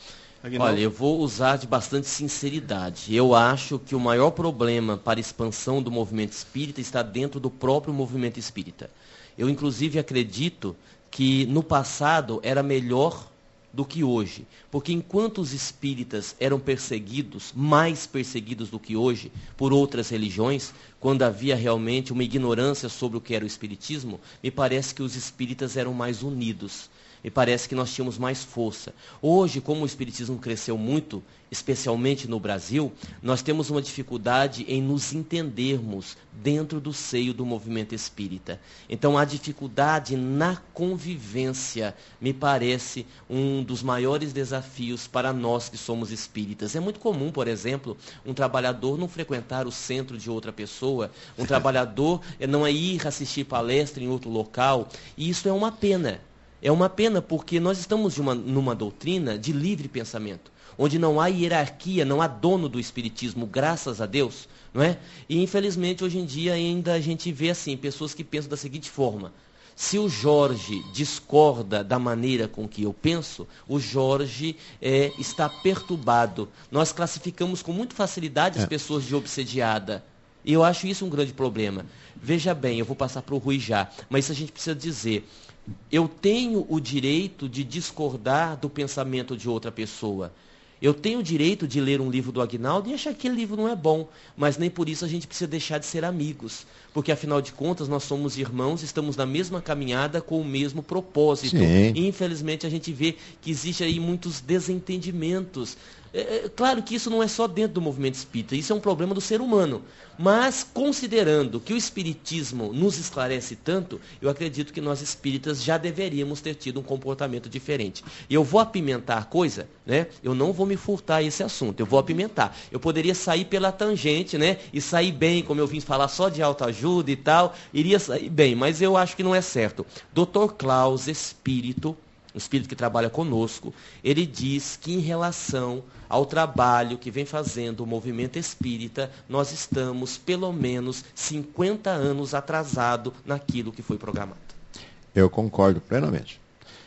Aguinaldo? Olha, eu vou usar de bastante sinceridade. Eu acho que o maior problema para a expansão do movimento espírita está dentro do próprio movimento espírita. Eu, inclusive, acredito que no passado era melhor do que hoje. Porque enquanto os espíritas eram perseguidos, mais perseguidos do que hoje, por outras religiões, quando havia realmente uma ignorância sobre o que era o espiritismo, me parece que os espíritas eram mais unidos. Me parece que nós tínhamos mais força. Hoje, como o espiritismo cresceu muito, especialmente no Brasil, nós temos uma dificuldade em nos entendermos dentro do seio do movimento espírita. Então, a dificuldade na convivência me parece um dos maiores desafios para nós que somos espíritas. É muito comum, por exemplo, um trabalhador não frequentar o centro de outra pessoa, um trabalhador não ir assistir palestra em outro local, e isso é uma pena. É uma pena porque nós estamos numa doutrina de livre pensamento, onde não há hierarquia, não há dono do espiritismo, graças a Deus, não é? E infelizmente hoje em dia ainda a gente vê assim, pessoas que pensam da seguinte forma: se o Jorge discorda da maneira com que eu penso, o Jorge está perturbado. Nós classificamos com muita facilidade as pessoas de obsediada. E eu acho isso um grande problema. Veja bem, eu vou passar para o Rui já, mas isso a gente precisa dizer. Eu tenho o direito de discordar do pensamento de outra pessoa. Eu tenho o direito de ler um livro do Aguinaldo e achar que aquele livro não é bom, mas nem por isso a gente precisa deixar de ser amigos. Porque, afinal de contas, nós somos irmãos, estamos na mesma caminhada com o mesmo propósito. Sim. E, infelizmente, a gente vê que existe aí muitos desentendimentos. Claro que isso não é só dentro do movimento espírita, isso é um problema do ser humano. Mas, considerando que o espiritismo nos esclarece tanto, eu acredito que nós espíritas já deveríamos ter tido um comportamento diferente. E eu vou apimentar a coisa, né? Eu não vou me furtar a esse assunto, eu vou apimentar. Eu poderia sair pela tangente, né? E sair bem, como eu vim falar só de autoajuda e tal, iria sair bem, mas eu acho que não é certo. Dr. Klaus, espírito, o espírito que trabalha conosco, ele diz que em relação ao trabalho que vem fazendo o movimento espírita, nós estamos pelo menos 50 anos atrasado naquilo que foi programado. Eu concordo plenamente.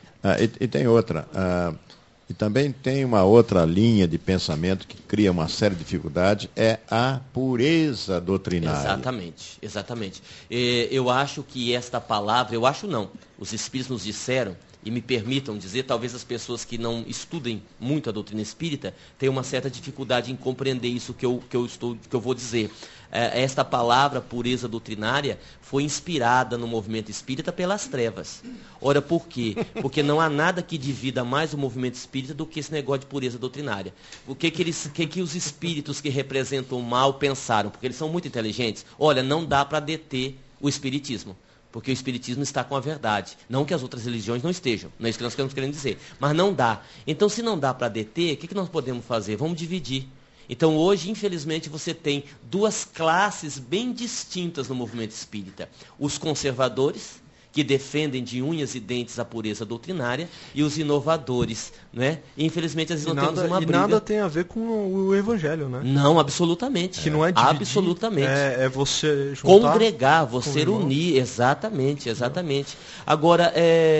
E tem outra. E também tem uma outra linha de pensamento que cria uma séria dificuldade, é a pureza doutrinária. Exatamente, exatamente. Eu acho que esta palavra, eu acho não, os espíritos nos disseram, e me permitam dizer, talvez as pessoas que não estudem muito a doutrina espírita tenham uma certa dificuldade em compreender isso que eu vou dizer. Esta palavra, pureza doutrinária, foi inspirada no movimento espírita pelas trevas. Ora, por quê? Porque não há nada que divida mais o movimento espírita do que esse negócio de pureza doutrinária. O que os espíritos que representam o mal pensaram? Porque eles são muito inteligentes. Olha, não dá para deter o espiritismo. Porque o espiritismo está com a verdade. Não que as outras religiões não estejam. Não é isso que nós estamos querendo dizer. Mas não dá. Então, se não dá para deter, o que nós podemos fazer? Vamos dividir. Então, hoje, infelizmente, você tem duas classes bem distintas no movimento espírita. Os conservadores, que defendem de unhas e dentes a pureza doutrinária, e os inovadores, né? E, infelizmente, às vezes não temos uma briga. E nada tem a ver com o evangelho, né? Não, absolutamente. Que não é dividir, absolutamente. É você juntar, congregar, você unir, exatamente, exatamente. Agora,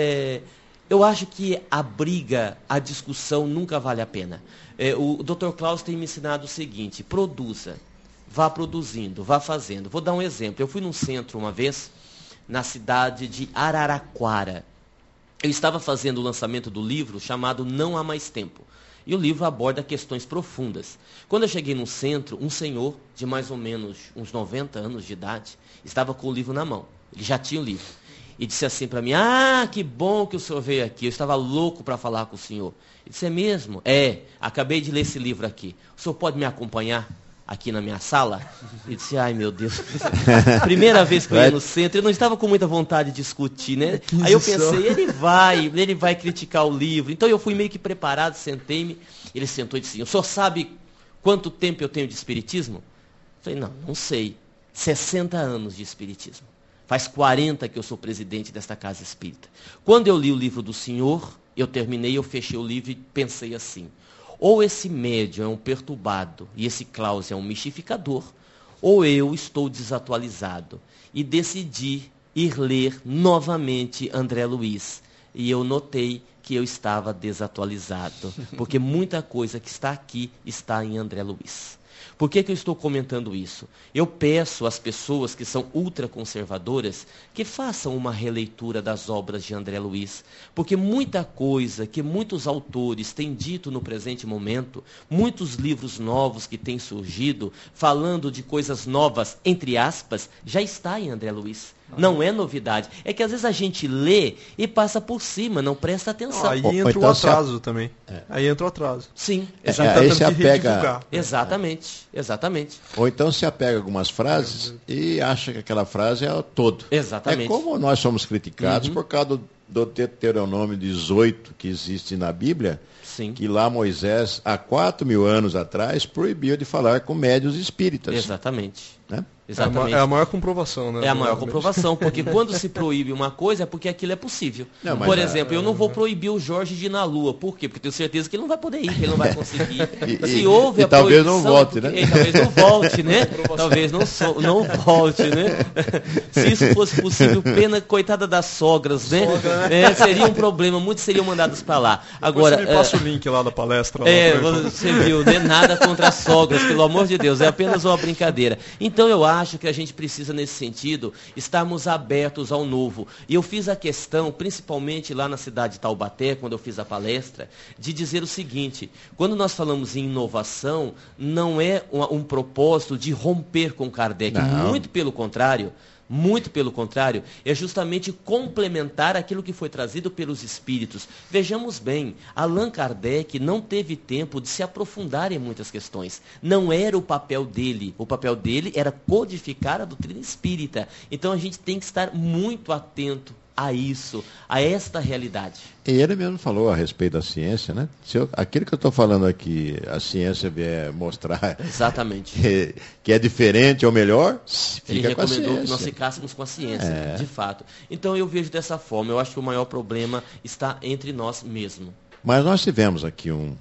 eu acho que a briga, a discussão nunca vale a pena. O Dr. Klaus tem me ensinado o seguinte: produza, vá produzindo, vá fazendo. Vou dar um exemplo. Eu fui num centro uma vez, na cidade de Araraquara. Eu estava fazendo o lançamento do livro chamado Não Há Mais Tempo. E o livro aborda questões profundas. Quando eu cheguei no centro, um senhor de mais ou menos uns 90 anos de idade estava com o livro na mão. Ele já tinha o livro. E disse assim para mim: ah, que bom que o senhor veio aqui. Eu estava louco para falar com o senhor. Ele disse: é mesmo? Acabei de ler esse livro aqui. O senhor pode me acompanhar aqui na minha sala? E disse: ai meu Deus. Primeira vez que eu ia no centro, eu não estava com muita vontade de discutir, né? Aí eu pensei, ele vai criticar o livro. Então eu fui meio que preparado, sentei-me. Ele sentou e disse: o senhor sabe quanto tempo eu tenho de espiritismo? Eu falei: não sei. 60 anos de espiritismo. Faz 40 que eu sou presidente desta casa espírita. Quando eu li o livro do senhor, eu terminei, eu fechei o livro e pensei assim: ou esse médium é um perturbado e esse Klaus é um mistificador, ou eu estou desatualizado. E decidi ir ler novamente André Luiz. e eu notei que eu estava desatualizado, porque muita coisa que está aqui está em André Luiz. Por que eu estou comentando isso? Eu peço às pessoas que são ultraconservadoras que façam uma releitura das obras de André Luiz, porque muita coisa que muitos autores têm dito no presente momento, muitos livros novos que têm surgido, falando de coisas novas, entre aspas, já está em André Luiz. Não é novidade. É que às vezes a gente lê e passa por cima, não presta atenção. Aí entra o atraso também. Aí entra o atraso. Sim, aí se apega... Exatamente. Ou então se apega a algumas frases e acha que aquela frase é o todo. Exatamente. É como nós somos criticados por causa do Deuteronômio 18 que existe na Bíblia, Sim. que lá Moisés, há 4.000 anos atrás, proibiu de falar com médiuns espíritas. Exatamente. Né? Exatamente. É a maior comprovação, né? É a maior comprovação, porque quando se proíbe uma coisa é porque aquilo é possível. Não, por exemplo, eu não vou proibir o Jorge de ir na Lua. Por quê? Porque eu tenho certeza que ele não vai poder ir, que ele não vai conseguir. Se houve a talvez proibição, não volte, né? Talvez não volte, né? Talvez não volte, né? Se isso fosse possível, pena, coitada das sogras, né? Seria um problema, muitos seriam mandados para lá. Agora, você me passa o link lá da palestra. Você viu, né? Nada contra as sogras, pelo amor de Deus, é apenas uma brincadeira. Então eu acho que a gente precisa, nesse sentido, estarmos abertos ao novo. E eu fiz a questão, principalmente lá na cidade de Taubaté, quando eu fiz a palestra, de dizer o seguinte: quando nós falamos em inovação, não é um propósito de romper com Kardec, muito pelo contrário. Muito pelo contrário, é justamente complementar aquilo que foi trazido pelos espíritos. Vejamos bem, Allan Kardec não teve tempo de se aprofundar em muitas questões. Não era o papel dele. O papel dele era codificar a doutrina espírita. Então a gente tem que estar muito atento a isso, a esta realidade. E ele mesmo falou a respeito da ciência, né? Aquilo que eu estou falando aqui, a ciência vier mostrar exatamente que é diferente ou melhor, fica ele com a ciência. Ele recomendou que nós ficássemos com a ciência, de fato. Então eu vejo dessa forma, eu acho que o maior problema está entre nós mesmos. Mas nós tivemos aqui um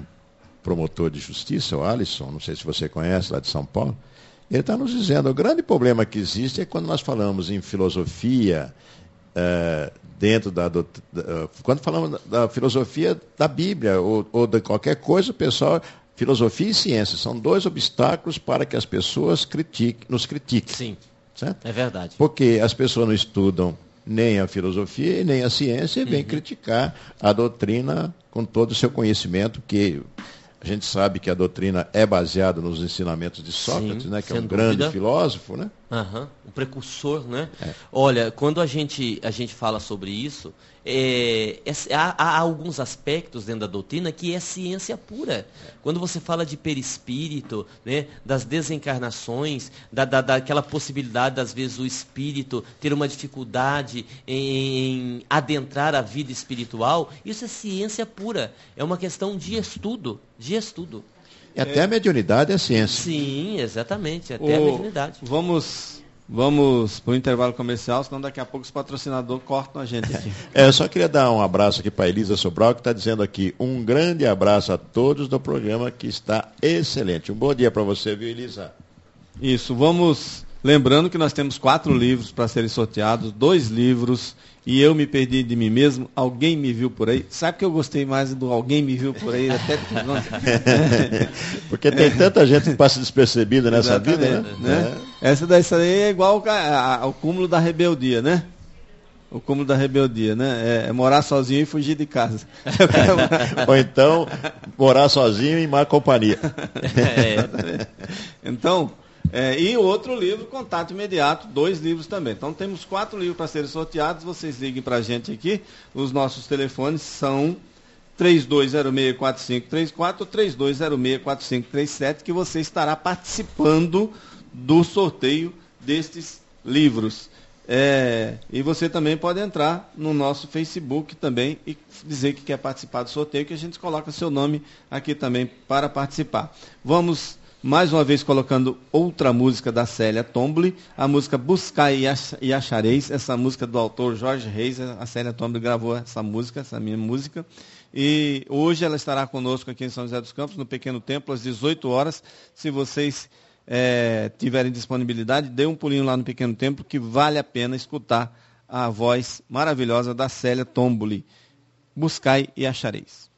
promotor de justiça, o Alisson, não sei se você conhece, lá de São Paulo, ele está nos dizendo, o grande problema que existe é quando nós falamos em filosofia, quando falamos da filosofia da Bíblia ou de qualquer coisa, o pessoal, filosofia e ciência são dois obstáculos para que as pessoas nos critiquem. Sim, certo? É verdade. Porque as pessoas não estudam nem a filosofia e nem a ciência e vêm criticar a doutrina com todo o seu conhecimento, que a gente sabe que a doutrina é baseada nos ensinamentos de Sócrates, né, que é um grande filósofo, né? Um precursor, né? Olha, quando a gente fala sobre isso, há alguns aspectos dentro da doutrina que é ciência pura. Quando você fala de perispírito, né, das desencarnações, daquela possibilidade, às vezes, o espírito ter uma dificuldade em adentrar a vida espiritual, isso é ciência pura. É uma questão de estudo, E até a mediunidade é ciência. Sim, exatamente, até a mediunidade. Vamos para o intervalo comercial, senão daqui a pouco os patrocinadores cortam a gente aqui. Eu só queria dar um abraço aqui para a Elisa Sobral, que está dizendo aqui, um grande abraço a todos do programa, que está excelente. Um bom dia para você, viu, Elisa? Isso, lembrando que nós temos 4 livros para serem sorteados, 2 livros, e eu me perdi de mim mesmo, alguém me viu por aí. Sabe que eu gostei mais do alguém me viu por aí? Até... Porque tem tanta gente que passa despercebida nessa vida, né? Essa daí é igual ao cúmulo da rebeldia, né? O cúmulo da rebeldia, né? É morar sozinho e fugir de casa. Ou então, morar sozinho e em má companhia. Então... e outro livro, Contato Imediato, 2 livros também. Então temos 4 livros para serem sorteados, vocês liguem para a gente aqui. Os nossos telefones são 3206-4534 ou 3206-4537, que você estará participando do sorteio destes livros. E você também pode entrar no nosso Facebook também e dizer que quer participar do sorteio, que a gente coloca seu nome aqui também para participar. Vamos... mais uma vez colocando outra música da Célia Tomboli, a música Buscar e Achareis, essa música do autor Jorge Reis, a Célia Tomboli gravou essa minha música, e hoje ela estará conosco aqui em São José dos Campos, no Pequeno Templo, às 18 horas, se vocês tiverem disponibilidade, dê um pulinho lá no Pequeno Templo, que vale a pena escutar a voz maravilhosa da Célia Tomboli. Buscai e achareis.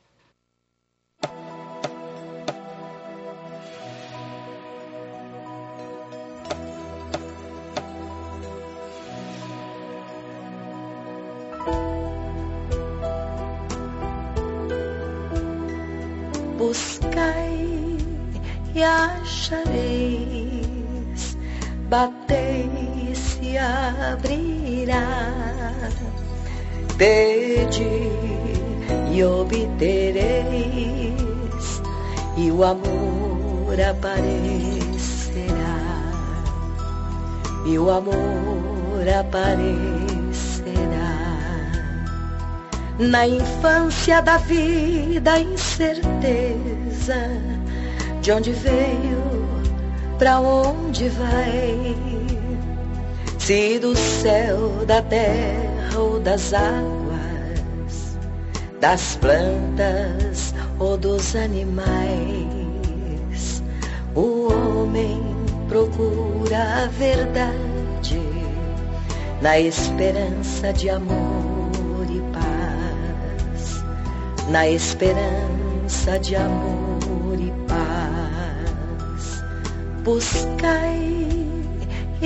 Buscai e achareis, batei e se abrirá, pedi e obtereis, e o amor aparecerá, e o amor aparecerá. Na infância da vida, incerteza de onde veio, pra onde vai, se do céu, da terra ou das águas, das plantas ou dos animais. O homem procura a verdade na esperança de amor, na esperança de amor e paz. Buscai e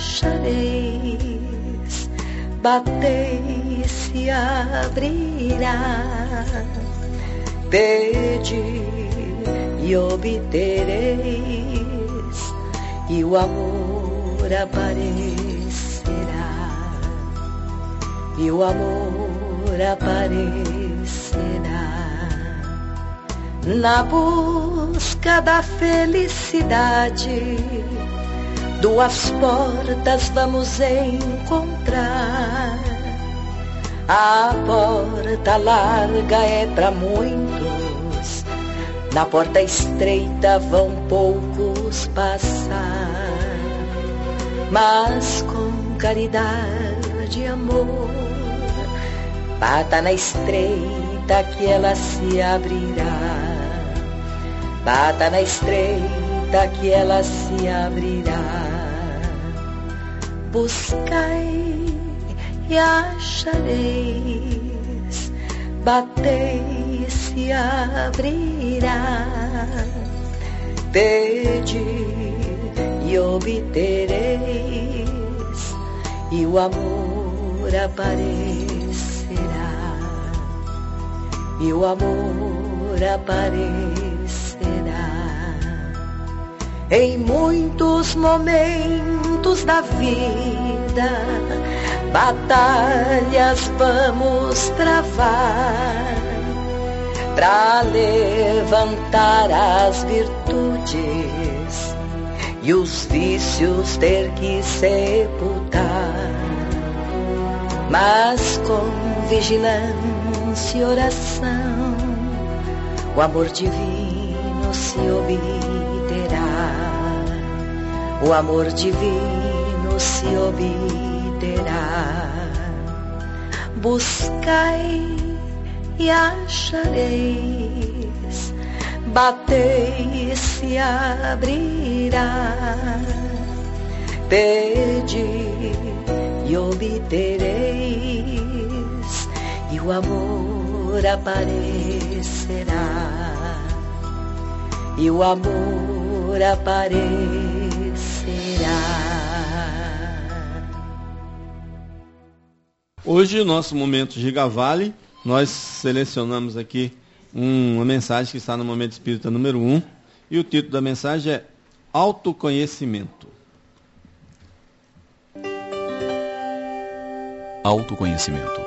achareis, batei e se abrirá, pedi e obtereis, e o amor aparecerá, e o amor aparecerá. Na busca da felicidade, duas portas vamos encontrar. A porta larga é para muitos, na porta estreita vão poucos passar. Mas com caridade e amor, bata na estreita que ela se abrirá. Bata na estreita que ela se abrirá. Buscai e achareis, batei e se abrirá, pedi e obtereis, e o amor aparecerá, e o amor aparecerá. Em muitos momentos da vida, batalhas vamos travar, pra levantar as virtudes e os vícios ter que sepultar. Mas com vigilância e oração, o amor divino se obterá. O amor divino se obterá. Buscai e achareis, batei e se abrirá, pedi e obtereis, e o amor aparecerá, e o amor aparecerá. Hoje, nosso momento Gigavale, nós selecionamos aqui uma mensagem que está no Momento Espírita número 1, e o título da mensagem é Autoconhecimento. Autoconhecimento.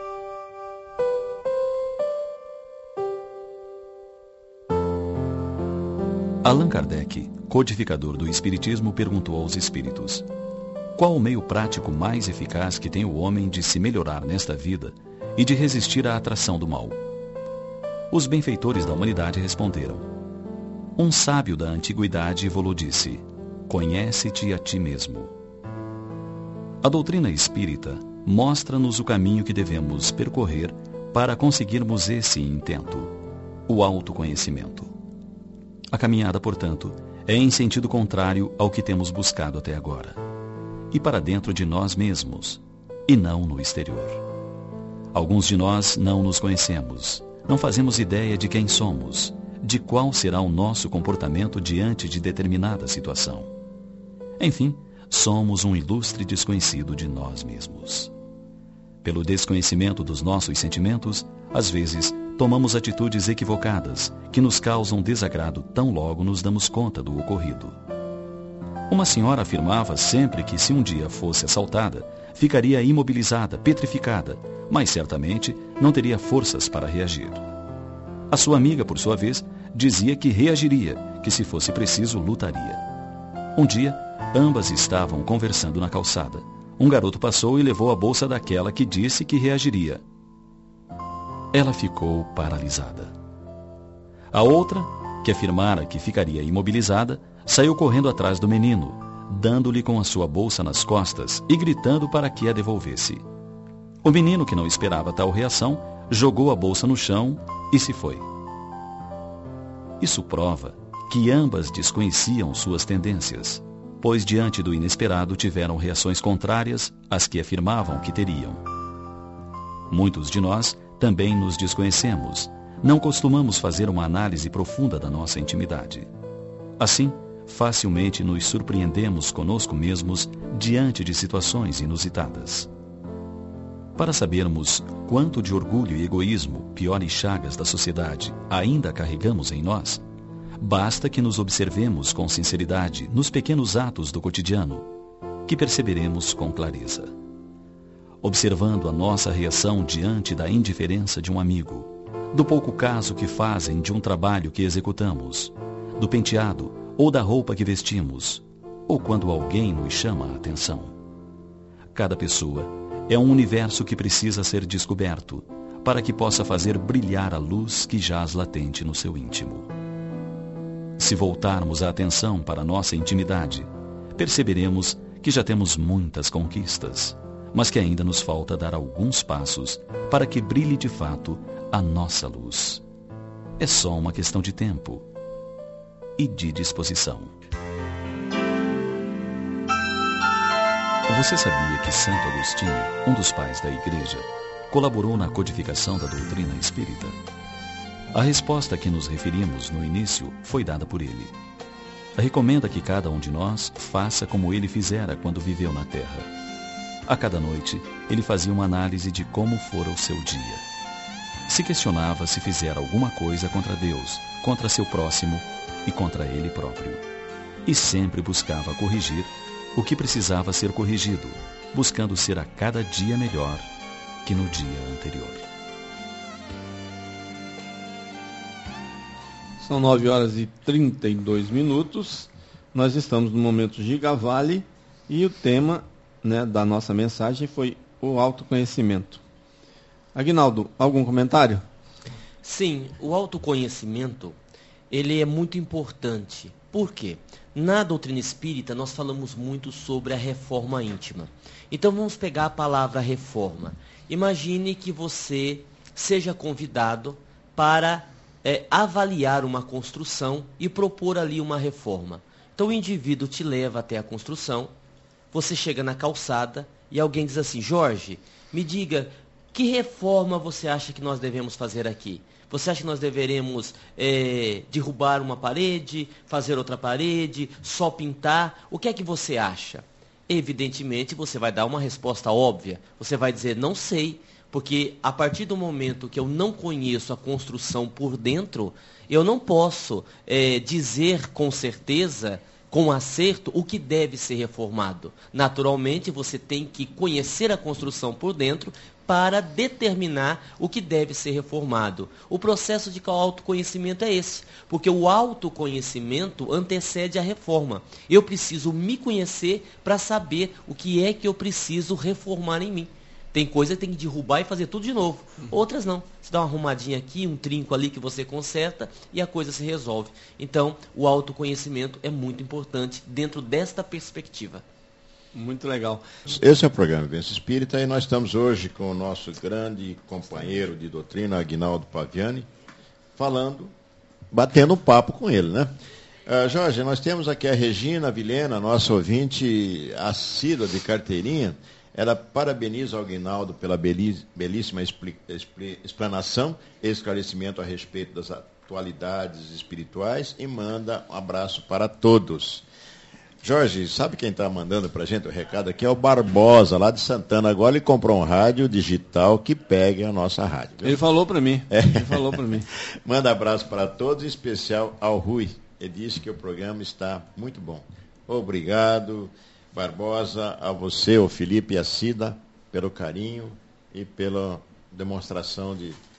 Allan Kardec, codificador do Espiritismo, perguntou aos espíritos: qual o meio prático mais eficaz que tem o homem de se melhorar nesta vida e de resistir à atração do mal? Os benfeitores da humanidade responderam: um sábio da antiguidade vos disse: conhece-te a ti mesmo. A doutrina espírita mostra-nos o caminho que devemos percorrer para conseguirmos esse intento, o autoconhecimento. A caminhada, portanto, é em sentido contrário ao que temos buscado até agora. E para dentro de nós mesmos, e não no exterior. Alguns de nós não nos conhecemos, não fazemos ideia de quem somos, de qual será o nosso comportamento diante de determinada situação. Enfim, somos um ilustre desconhecido de nós mesmos. Pelo desconhecimento dos nossos sentimentos, às vezes, tomamos atitudes equivocadas que nos causam desagrado tão logo nos damos conta do ocorrido. Uma senhora afirmava sempre que se um dia fosse assaltada, ficaria imobilizada, petrificada, mas certamente não teria forças para reagir. A sua amiga, por sua vez, dizia que reagiria, que se fosse preciso, lutaria. Um dia, ambas estavam conversando na calçada. Um garoto passou e levou a bolsa daquela que disse que reagiria. Ela ficou paralisada. A outra, que afirmara que ficaria imobilizada, saiu correndo atrás do menino, dando-lhe com a sua bolsa nas costas e gritando para que a devolvesse. O menino, que não esperava tal reação, jogou a bolsa no chão e se foi. Isso prova que ambas desconheciam suas tendências, pois diante do inesperado tiveram reações contrárias às que afirmavam que teriam. Muitos de nós também nos desconhecemos, não costumamos fazer uma análise profunda da nossa intimidade. Assim, facilmente nos surpreendemos conosco mesmos diante de situações inusitadas. Para sabermos quanto de orgulho e egoísmo, piores chagas da sociedade, ainda carregamos em nós, basta que nos observemos com sinceridade nos pequenos atos do cotidiano, que perceberemos com clareza. Observando a nossa reação diante da indiferença de um amigo, do pouco caso que fazem de um trabalho que executamos, do penteado ou da roupa que vestimos, ou quando alguém nos chama a atenção. Cada pessoa é um universo que precisa ser descoberto para que possa fazer brilhar a luz que jaz latente no seu íntimo. Se voltarmos a atenção para a nossa intimidade, perceberemos que já temos muitas conquistas, mas que ainda nos falta dar alguns passos para que brilhe de fato a nossa luz. É só uma questão de tempo e de disposição. Você sabia que Santo Agostinho, um dos pais da Igreja, colaborou na codificação da doutrina espírita? A resposta a que nos referimos no início foi dada por ele. Recomenda que cada um de nós faça como ele fizera quando viveu na Terra. A cada noite, ele fazia uma análise de como fora o seu dia. Se questionava se fizera alguma coisa contra Deus, contra seu próximo e contra ele próprio. E sempre buscava corrigir o que precisava ser corrigido, buscando ser a cada dia melhor que no dia anterior. São 9h32. Nós estamos no momento Gigavale e o tema, da nossa mensagem foi o autoconhecimento. Aguinaldo, algum comentário? Sim, o autoconhecimento, ele é muito importante. Por quê? Na doutrina espírita, nós falamos muito sobre a reforma íntima. Então, vamos pegar a palavra reforma. Imagine que você seja convidado para avaliar uma construção e propor ali uma reforma. Então, o indivíduo te leva até a construção, você chega na calçada e alguém diz assim: Jorge, me diga, que reforma você acha que nós devemos fazer aqui? Você acha que nós deveremos derrubar uma parede, fazer outra parede, só pintar? O que é que você acha? Evidentemente, você vai dar uma resposta óbvia. Você vai dizer, não sei, porque a partir do momento que eu não conheço a construção por dentro, eu não posso dizer com certeza, com acerto, o que deve ser reformado. Naturalmente, você tem que conhecer a construção por dentro para determinar o que deve ser reformado. O processo de autoconhecimento é esse, porque o autoconhecimento antecede a reforma. Eu preciso me conhecer para saber o que é que eu preciso reformar em mim. Tem coisa que tem que derrubar e fazer tudo de novo. Outras não. Você dá uma arrumadinha aqui, um trinco ali que você conserta e a coisa se resolve. Então, o autoconhecimento é muito importante dentro desta perspectiva. Muito legal. Esse é o programa Vivência Espírita e nós estamos hoje com o nosso grande companheiro de doutrina, Aguinaldo Paviani, batendo um papo com ele, né? Jorge, nós temos aqui a Regina Vilhena, nossa ouvinte assídua de carteirinha. Ela parabeniza o Aguinaldo pela belíssima explanação e esclarecimento a respeito das atualidades espirituais e manda um abraço para todos. Jorge, sabe quem está mandando para a gente o recado aqui? É o Barbosa, lá de Santana. Agora ele comprou um rádio digital que pegue a nossa rádio. Viu? Ele falou para mim. Ele falou para mim. Manda abraço para todos, em especial ao Rui. Ele disse que o programa está muito bom. Obrigado, Barbosa, a você, o Felipe e a Cida, pelo carinho e pela demonstração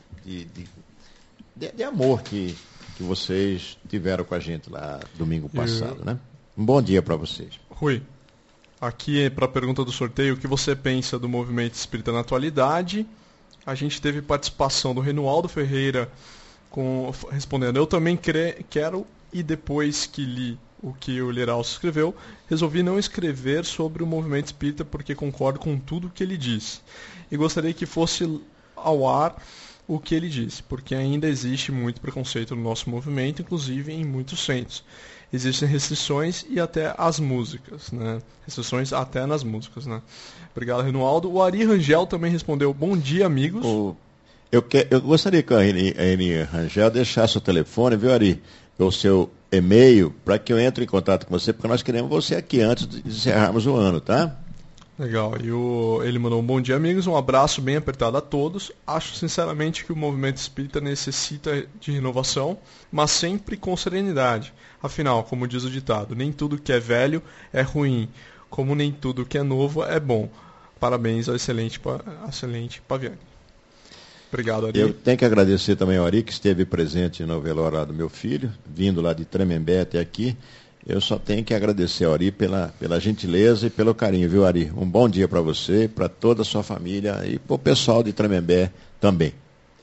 de amor que vocês tiveram com a gente lá domingo passado, né? Um bom dia para vocês. Rui, aqui para a pergunta do sorteio, o que você pensa do movimento espírita na atualidade? A gente teve participação do Renualdo Ferreira respondendo, eu também quero, e depois que li o que o Leralso escreveu, resolvi não escrever sobre o movimento espírita porque concordo com tudo que ele disse. E gostaria que fosse ao ar o que ele disse, porque ainda existe muito preconceito no nosso movimento, inclusive em muitos centros. Existem restrições e até as músicas, né? Restrições até nas músicas, né? Obrigado, Renualdo. O Ari Rangel também respondeu, bom dia, amigos. Eu gostaria que a Ari Rangel deixasse o telefone, viu, Ari? O seu e-mail, para que eu entre em contato com você, porque nós queremos você aqui antes de encerrarmos o ano, tá? Legal. E ele mandou um bom dia, amigos, um abraço bem apertado a todos. Acho sinceramente que o movimento espírita necessita de renovação, mas sempre com serenidade. Afinal, como diz o ditado, nem tudo que é velho é ruim, como nem tudo que é novo é bom. Parabéns ao excelente Paviani. Obrigado, Ari. Eu tenho que agradecer também ao Ari, que esteve presente no velório lá do meu filho, vindo lá de Tremembé até aqui. Eu só tenho que agradecer ao Ari pela gentileza e pelo carinho, viu, Ari? Um bom dia para você, para toda a sua família e para o pessoal de Tremembé também.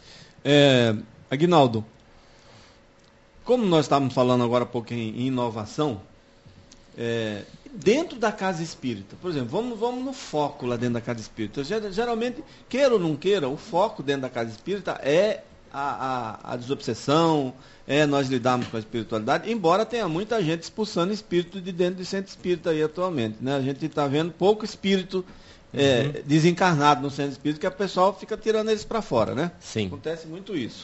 Aguinaldo, como nós estávamos falando agora há pouco em inovação, dentro da casa espírita, por exemplo, vamos no foco lá dentro da casa espírita. Geralmente, queira ou não queira, o foco dentro da casa espírita é a desobsessão, nós lidarmos com a espiritualidade, embora tenha muita gente expulsando espírito de dentro do centro espírita aí atualmente, né? A gente está vendo pouco espírito desencarnado no centro espírita, que a pessoa fica tirando eles para fora, né? Sim. Acontece muito isso.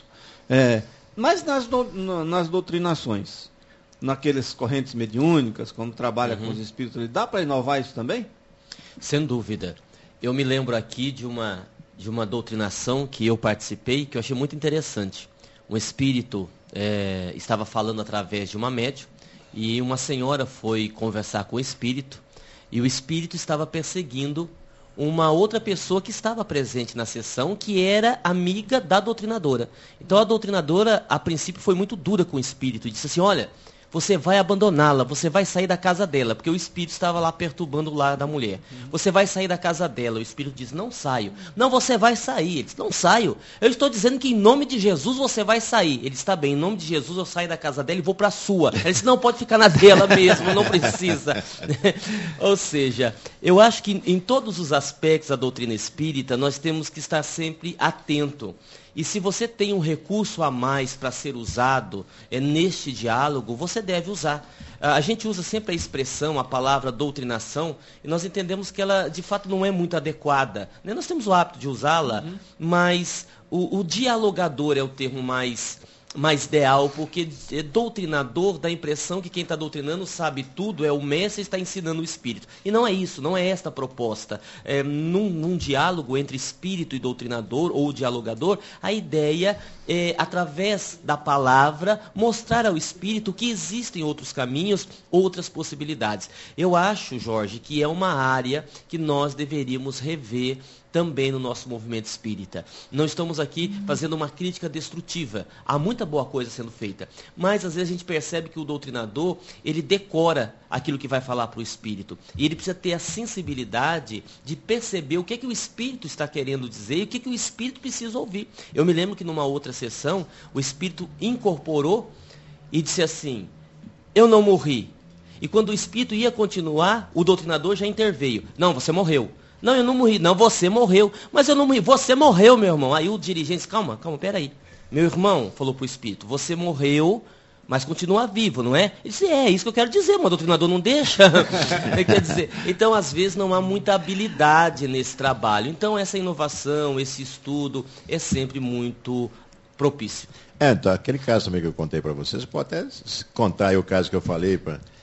Mas nas doutrinações, naquelas correntes mediúnicas, como trabalha com os espíritos, dá para inovar isso também? Sem dúvida. Eu me lembro aqui de uma doutrinação que eu participei, que eu achei muito interessante. Um espírito estava falando através de uma médium, e uma senhora foi conversar com o espírito, e o espírito estava perseguindo uma outra pessoa que estava presente na sessão, que era amiga da doutrinadora. Então a doutrinadora, a princípio, foi muito dura com o espírito, e disse assim, olha, você vai abandoná-la, você vai sair da casa dela, porque o espírito estava lá perturbando o lar da mulher. Você vai sair da casa dela. O espírito diz, não saio. Não, você vai sair. Ele diz, não saio. Eu estou dizendo que em nome de Jesus você vai sair. Ele está bem, em nome de Jesus eu saio da casa dela e vou para a sua. Ele disse, não, pode ficar na dela mesmo, não precisa. Ou seja, eu acho que em todos os aspectos da doutrina espírita, nós temos que estar sempre atento. E se você tem um recurso a mais para ser usado neste diálogo, você deve usar. A gente usa sempre a expressão, a palavra doutrinação, e nós entendemos que ela, de fato, não é muito adequada. Nós temos o hábito de usá-la, mas o dialogador é o termo mais ideal, porque doutrinador dá a impressão que quem está doutrinando sabe tudo, é o mestre e está ensinando o espírito. E não é isso, não é esta a proposta. Num diálogo entre espírito e doutrinador ou dialogador, a ideia é, através da palavra, mostrar ao espírito que existem outros caminhos, outras possibilidades. Eu acho, Jorge, que é uma área que nós deveríamos rever também no nosso movimento espírita. Não estamos aqui fazendo uma crítica destrutiva. Há muita boa coisa sendo feita. Mas, às vezes, a gente percebe que o doutrinador, ele decora aquilo que vai falar para o espírito. E ele precisa ter a sensibilidade de perceber o que o espírito está querendo dizer e o que o espírito precisa ouvir. Eu me lembro que numa outra sessão, o espírito incorporou e disse assim, eu não morri. E quando o espírito ia continuar, o doutrinador já interveio. Não, você morreu. Não, eu não morri. Não, você morreu. Mas eu não morri. Você morreu, meu irmão. Aí o dirigente disse, calma, peraí. Meu irmão, falou para o espírito, você morreu, mas continua vivo, não é? Ele disse, é isso que eu quero dizer, mas o doutrinador não deixa. Quer dizer, então, às vezes, não há muita habilidade nesse trabalho. Então, essa inovação, esse estudo é sempre muito propício. Então, aquele caso também que eu contei para vocês, pode até contar aí o caso que eu falei,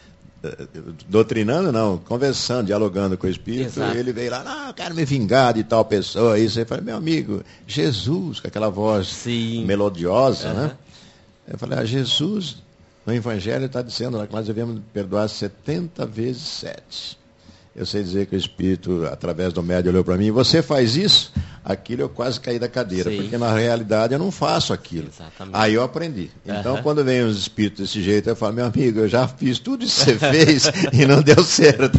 doutrinando não, conversando, dialogando com o Espírito, e ele veio lá, não, eu quero me vingar de tal pessoa, isso aí, eu falei, meu amigo, Jesus, com aquela voz melodiosa, né? Eu falei, Jesus, no Evangelho está dizendo lá que nós devemos perdoar 70 vezes 7. Eu sei dizer que o Espírito, através do médium, olhou para mim, você faz isso? Aquilo eu quase caí da cadeira, porque na realidade eu não faço aquilo. Exatamente. Aí eu aprendi. Então, quando vem os espíritos desse jeito, eu falo, meu amigo, eu já fiz tudo isso que você fez e não deu certo.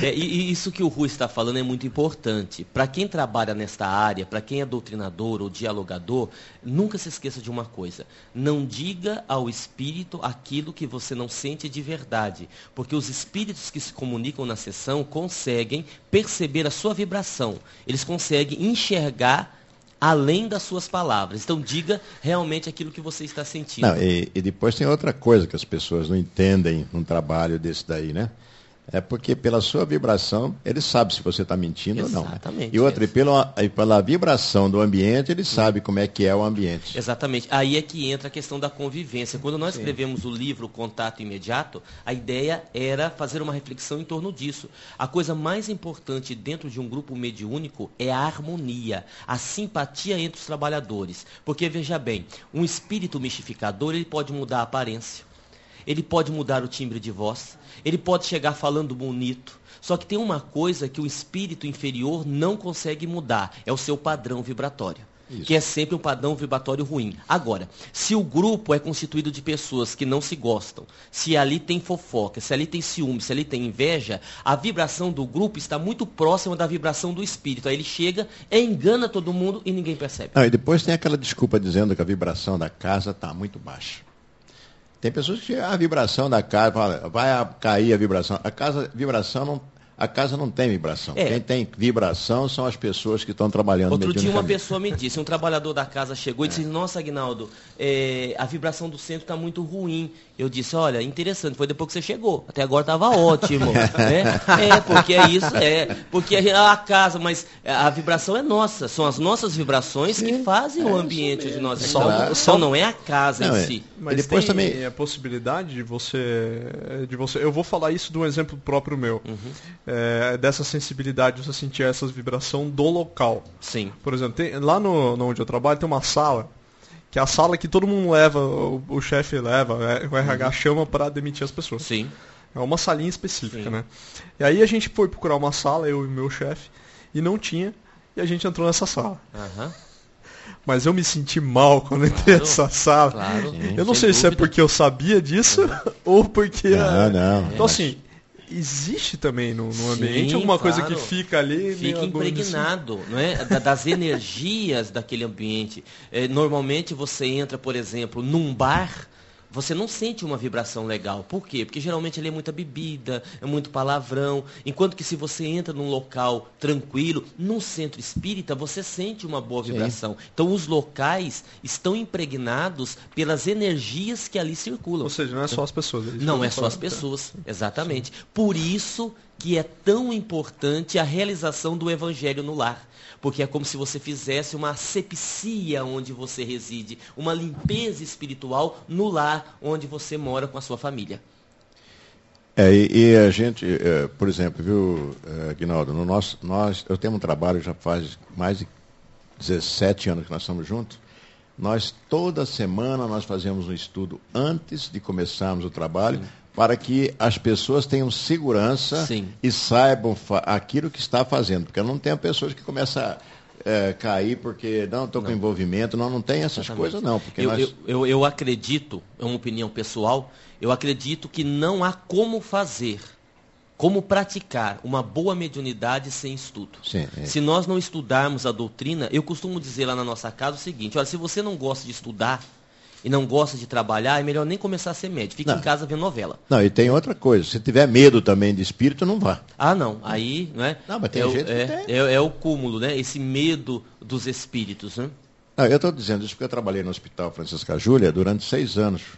E isso que o Rui está falando é muito importante. Para quem trabalha nesta área, para quem é doutrinador ou dialogador, nunca se esqueça de uma coisa. Não diga ao espírito aquilo que você não sente de verdade. Porque os espíritos que se comunicam na sessão conseguem perceber a sua vibração. Eles conseguem enxergar além das suas palavras. Então, diga realmente aquilo que você está sentindo. Não, e depois tem outra coisa que as pessoas não entendem num trabalho desse daí, né? É porque pela sua vibração, ele sabe se você está mentindo ou não. Né? E outra, pela vibração do ambiente, ele sabe como é que é o ambiente. Exatamente. Aí é que entra a questão da convivência. Quando nós escrevemos o livro Contato Imediato, a ideia era fazer uma reflexão em torno disso. A coisa mais importante dentro de um grupo mediúnico é a harmonia, a simpatia entre os trabalhadores. Porque, veja bem, um espírito mistificador, ele pode mudar a aparência. Ele pode mudar o timbre de voz, ele pode chegar falando bonito, só que tem uma coisa que o espírito inferior não consegue mudar, é o seu padrão vibratório, que é sempre um padrão vibratório ruim. Agora, se o grupo é constituído de pessoas que não se gostam, se ali tem fofoca, se ali tem ciúme, se ali tem inveja, a vibração do grupo está muito próxima da vibração do espírito. Aí ele chega, engana todo mundo e ninguém percebe. E depois tem aquela desculpa dizendo que a vibração da casa está muito baixa. Tem pessoas que a vibração da casa, vai cair a vibração. A casa não tem vibração. Quem tem vibração são as pessoas que estão trabalhando. Outro dia uma pessoa me disse, um trabalhador da casa chegou e disse, nossa, Aguinaldo, a vibração do centro está muito ruim. Eu disse, olha, interessante, foi depois que você chegou. Até agora estava ótimo. Né? Porque é isso, porque a casa, mas a vibração é nossa. São as nossas vibrações que fazem o ambiente onde nós estamos. Só não é a casa em si. Mas depois também a possibilidade de você. Eu vou falar isso de um exemplo próprio meu. Dessa sensibilidade, de você sentir essa vibração do local. Sim. Por exemplo, lá onde eu trabalho tem uma sala, que é a sala que todo mundo leva, o chefe leva, o RH chama para demitir as pessoas. Sim. É uma salinha específica, né? E aí a gente foi procurar uma sala, eu e meu chefe, e não tinha, e a gente entrou nessa sala. Mas eu me senti mal quando entrei nessa sala. Claro. Eu não sei se é porque eu sabia disso, ou porque... Não. Então, assim, existe também no ambiente alguma coisa que fica ali... Fica impregnado, não é? Das energias daquele ambiente. Normalmente você entra, por exemplo, num bar, você não sente uma vibração legal. Por quê? Porque geralmente ali é muita bebida, é muito palavrão. Enquanto que se você entra num local tranquilo, num centro espírita, você sente uma boa vibração. Então os locais estão impregnados pelas energias que ali circulam. Ou seja, não é só as pessoas. Não é só as pessoas, exatamente. Por isso que é tão importante a realização do evangelho no lar. Porque é como se você fizesse uma asepsia onde você reside, uma limpeza espiritual no lar onde você mora com a sua família. E a gente, por exemplo, viu, Aguinaldo, eu tenho um trabalho já faz mais de 17 anos que nós estamos juntos. Toda semana nós fazemos um estudo antes de começarmos o trabalho, para que as pessoas tenham segurança e saibam aquilo que está fazendo. Porque não tem pessoas que começam a cair porque não estou com envolvimento, não tem essas coisas não. Porque eu acredito, é uma opinião pessoal, eu acredito que não há como praticar uma boa mediunidade sem estudo. Se nós não estudarmos a doutrina, eu costumo dizer lá na nossa casa o seguinte, olha, se você não gosta de estudar, e não gosta de trabalhar, é melhor nem começar a ser médico. Fica em casa vendo novela. Não, e tem outra coisa. Se tiver medo também de espírito, não vá. Não. Aí, não é? Não, mas tem gente que tem. É o cúmulo, né? Esse medo dos espíritos, né? Eu estou dizendo isso porque eu trabalhei no Hospital Francisca Júlia durante 6 anos,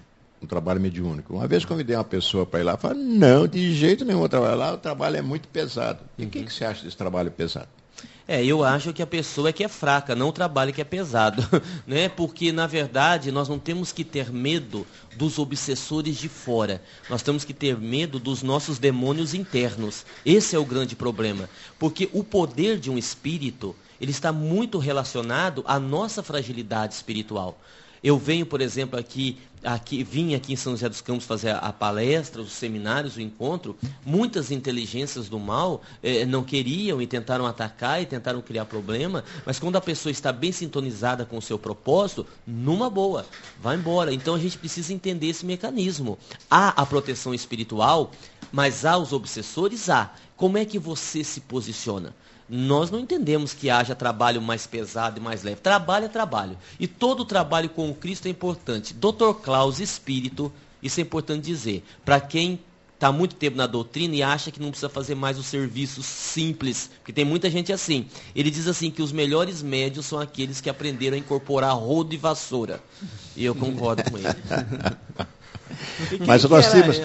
um trabalho mediúnico. Uma vez convidei uma pessoa para ir lá, falei, não, de jeito nenhum eu trabalho lá, o trabalho é muito pesado. E o que você acha desse trabalho pesado? Eu acho que a pessoa é que é fraca, não o trabalho que é pesado, né? Porque, na verdade, nós não temos que ter medo dos obsessores de fora. Nós temos que ter medo dos nossos demônios internos. Esse é o grande problema. Porque o poder de um espírito, ele está muito relacionado à nossa fragilidade espiritual. Eu venho, por exemplo, vim aqui em São José dos Campos fazer a palestra, os seminários, o encontro. Muitas inteligências do mal não queriam e tentaram atacar e tentaram criar problema, mas quando a pessoa está bem sintonizada com o seu propósito, numa boa, vai embora. Então a gente precisa entender esse mecanismo. Há a proteção espiritual, mas há os obsessores? Há. Como é que você se posiciona? Nós não entendemos que haja trabalho mais pesado e mais leve. Trabalho é trabalho. E todo trabalho com o Cristo é importante. Dr. Klaus, espírito, isso é importante dizer. Para quem está muito tempo na doutrina e acha que não precisa fazer mais os serviços simples, porque tem muita gente assim. Ele diz assim que os melhores médios são aqueles que aprenderam a incorporar rodo e vassoura. E eu concordo com ele. Mas nós temos...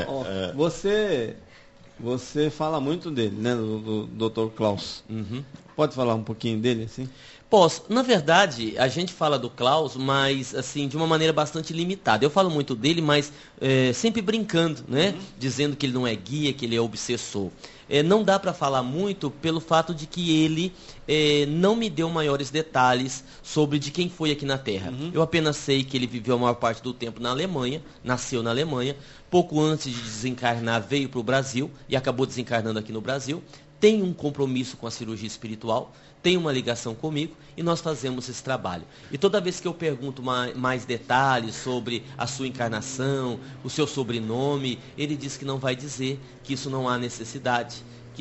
Você fala muito dele, né, do Dr. Klaus. Uhum. Pode falar um pouquinho dele, assim? Posso. Na verdade, a gente fala do Klaus, mas assim, de uma maneira bastante limitada. Eu falo muito dele, mas sempre brincando, né? Dizendo que ele não é guia, que ele é obsessor. Não dá para falar muito pelo fato de que ele não me deu maiores detalhes sobre de quem foi aqui na Terra. Eu apenas sei que ele viveu a maior parte do tempo na Alemanha, nasceu na Alemanha, pouco antes de desencarnar veio para o Brasil e acabou desencarnando aqui no Brasil. Tem um compromisso com a cirurgia espiritual, tem uma ligação comigo e nós fazemos esse trabalho. E toda vez que eu pergunto mais detalhes sobre a sua encarnação, o seu sobrenome, ele diz que não vai dizer, que isso não há necessidade,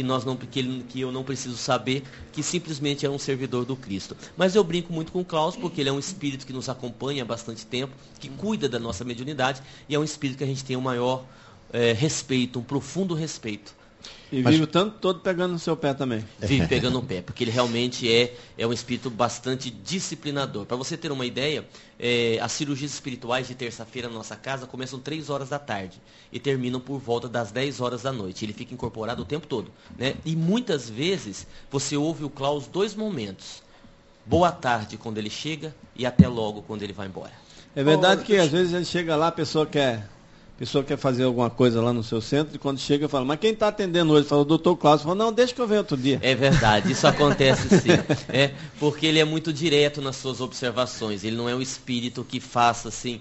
que eu não preciso saber, que simplesmente é um servidor do Cristo. Mas eu brinco muito com o Klaus, porque ele é um espírito que nos acompanha há bastante tempo, que cuida da nossa mediunidade, e é um espírito que a gente tem o maior respeito, um profundo respeito. E vive o tanto todo pegando no seu pé também. Vive pegando no pé, porque ele realmente é um espírito bastante disciplinador. Para você ter uma ideia, as cirurgias espirituais de terça-feira na nossa casa começam 3 horas da tarde e terminam por volta das 10 horas da noite. Ele fica incorporado o tempo todo, né? E muitas vezes você ouve o Klaus 2 momentos. Boa tarde quando ele chega e até logo quando ele vai embora. É verdade que às vezes ele chega lá, a pessoa quer fazer alguma coisa lá no seu centro e quando chega fala, mas quem está atendendo hoje? Fala, o doutor Klaus. Fala, não, deixa que eu venha outro dia. É verdade, isso acontece sim. Porque ele é muito direto nas suas observações. Ele não é um espírito que faça assim,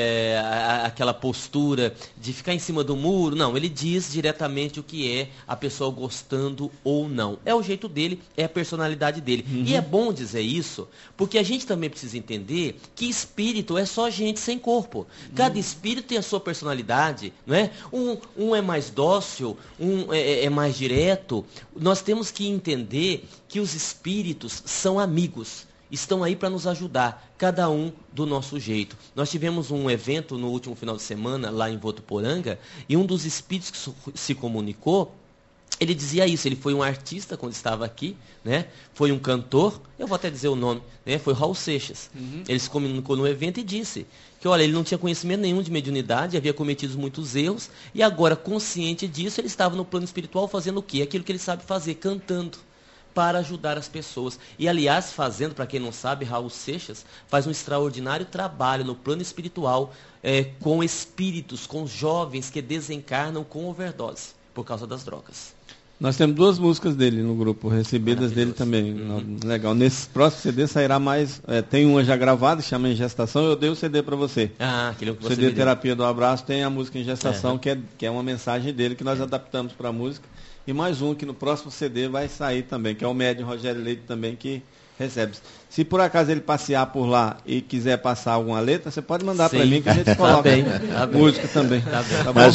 aquela postura de ficar em cima do muro. Não, ele diz diretamente o que é a pessoa gostando ou não. É o jeito dele, é a personalidade dele. E é bom dizer isso, porque a gente também precisa entender que espírito é só gente sem corpo. Cada espírito tem a sua personalidade. Não é? Um é mais dócil, um é mais direto. Nós temos que entender que os espíritos são amigos, estão aí para nos ajudar, cada um do nosso jeito. Nós tivemos um evento no último final de semana, lá em Votuporanga, e um dos espíritos que se comunicou, ele dizia isso, ele foi um artista quando estava aqui, né? Foi um cantor, eu vou até dizer o nome, né? Foi Raul Seixas. Ele se comunicou no evento e disse que, olha, ele não tinha conhecimento nenhum de mediunidade, havia cometido muitos erros, e agora, consciente disso, ele estava no plano espiritual fazendo o quê? Aquilo que ele sabe fazer, cantando, para ajudar as pessoas. E, aliás, fazendo, para quem não sabe, Raul Seixas faz um extraordinário trabalho no plano espiritual com espíritos, com jovens que desencarnam com overdose, por causa das drogas. Nós temos 2 músicas dele no grupo, recebidas dele também. Legal. Nesse próximo CD sairá mais. Tem uma já gravada, que chama Em Gestação. Eu dei o CD para você. Aquele que você CD Terapia do Abraço tem a música Em Gestação, que é uma mensagem dele que nós adaptamos para a música. E mais um que no próximo CD vai sair também, que é o médium Rogério Leite também, que recebe. Se por acaso ele passear por lá e quiser passar alguma letra, você pode mandar para mim que a gente coloca música também. Tá bom? Mas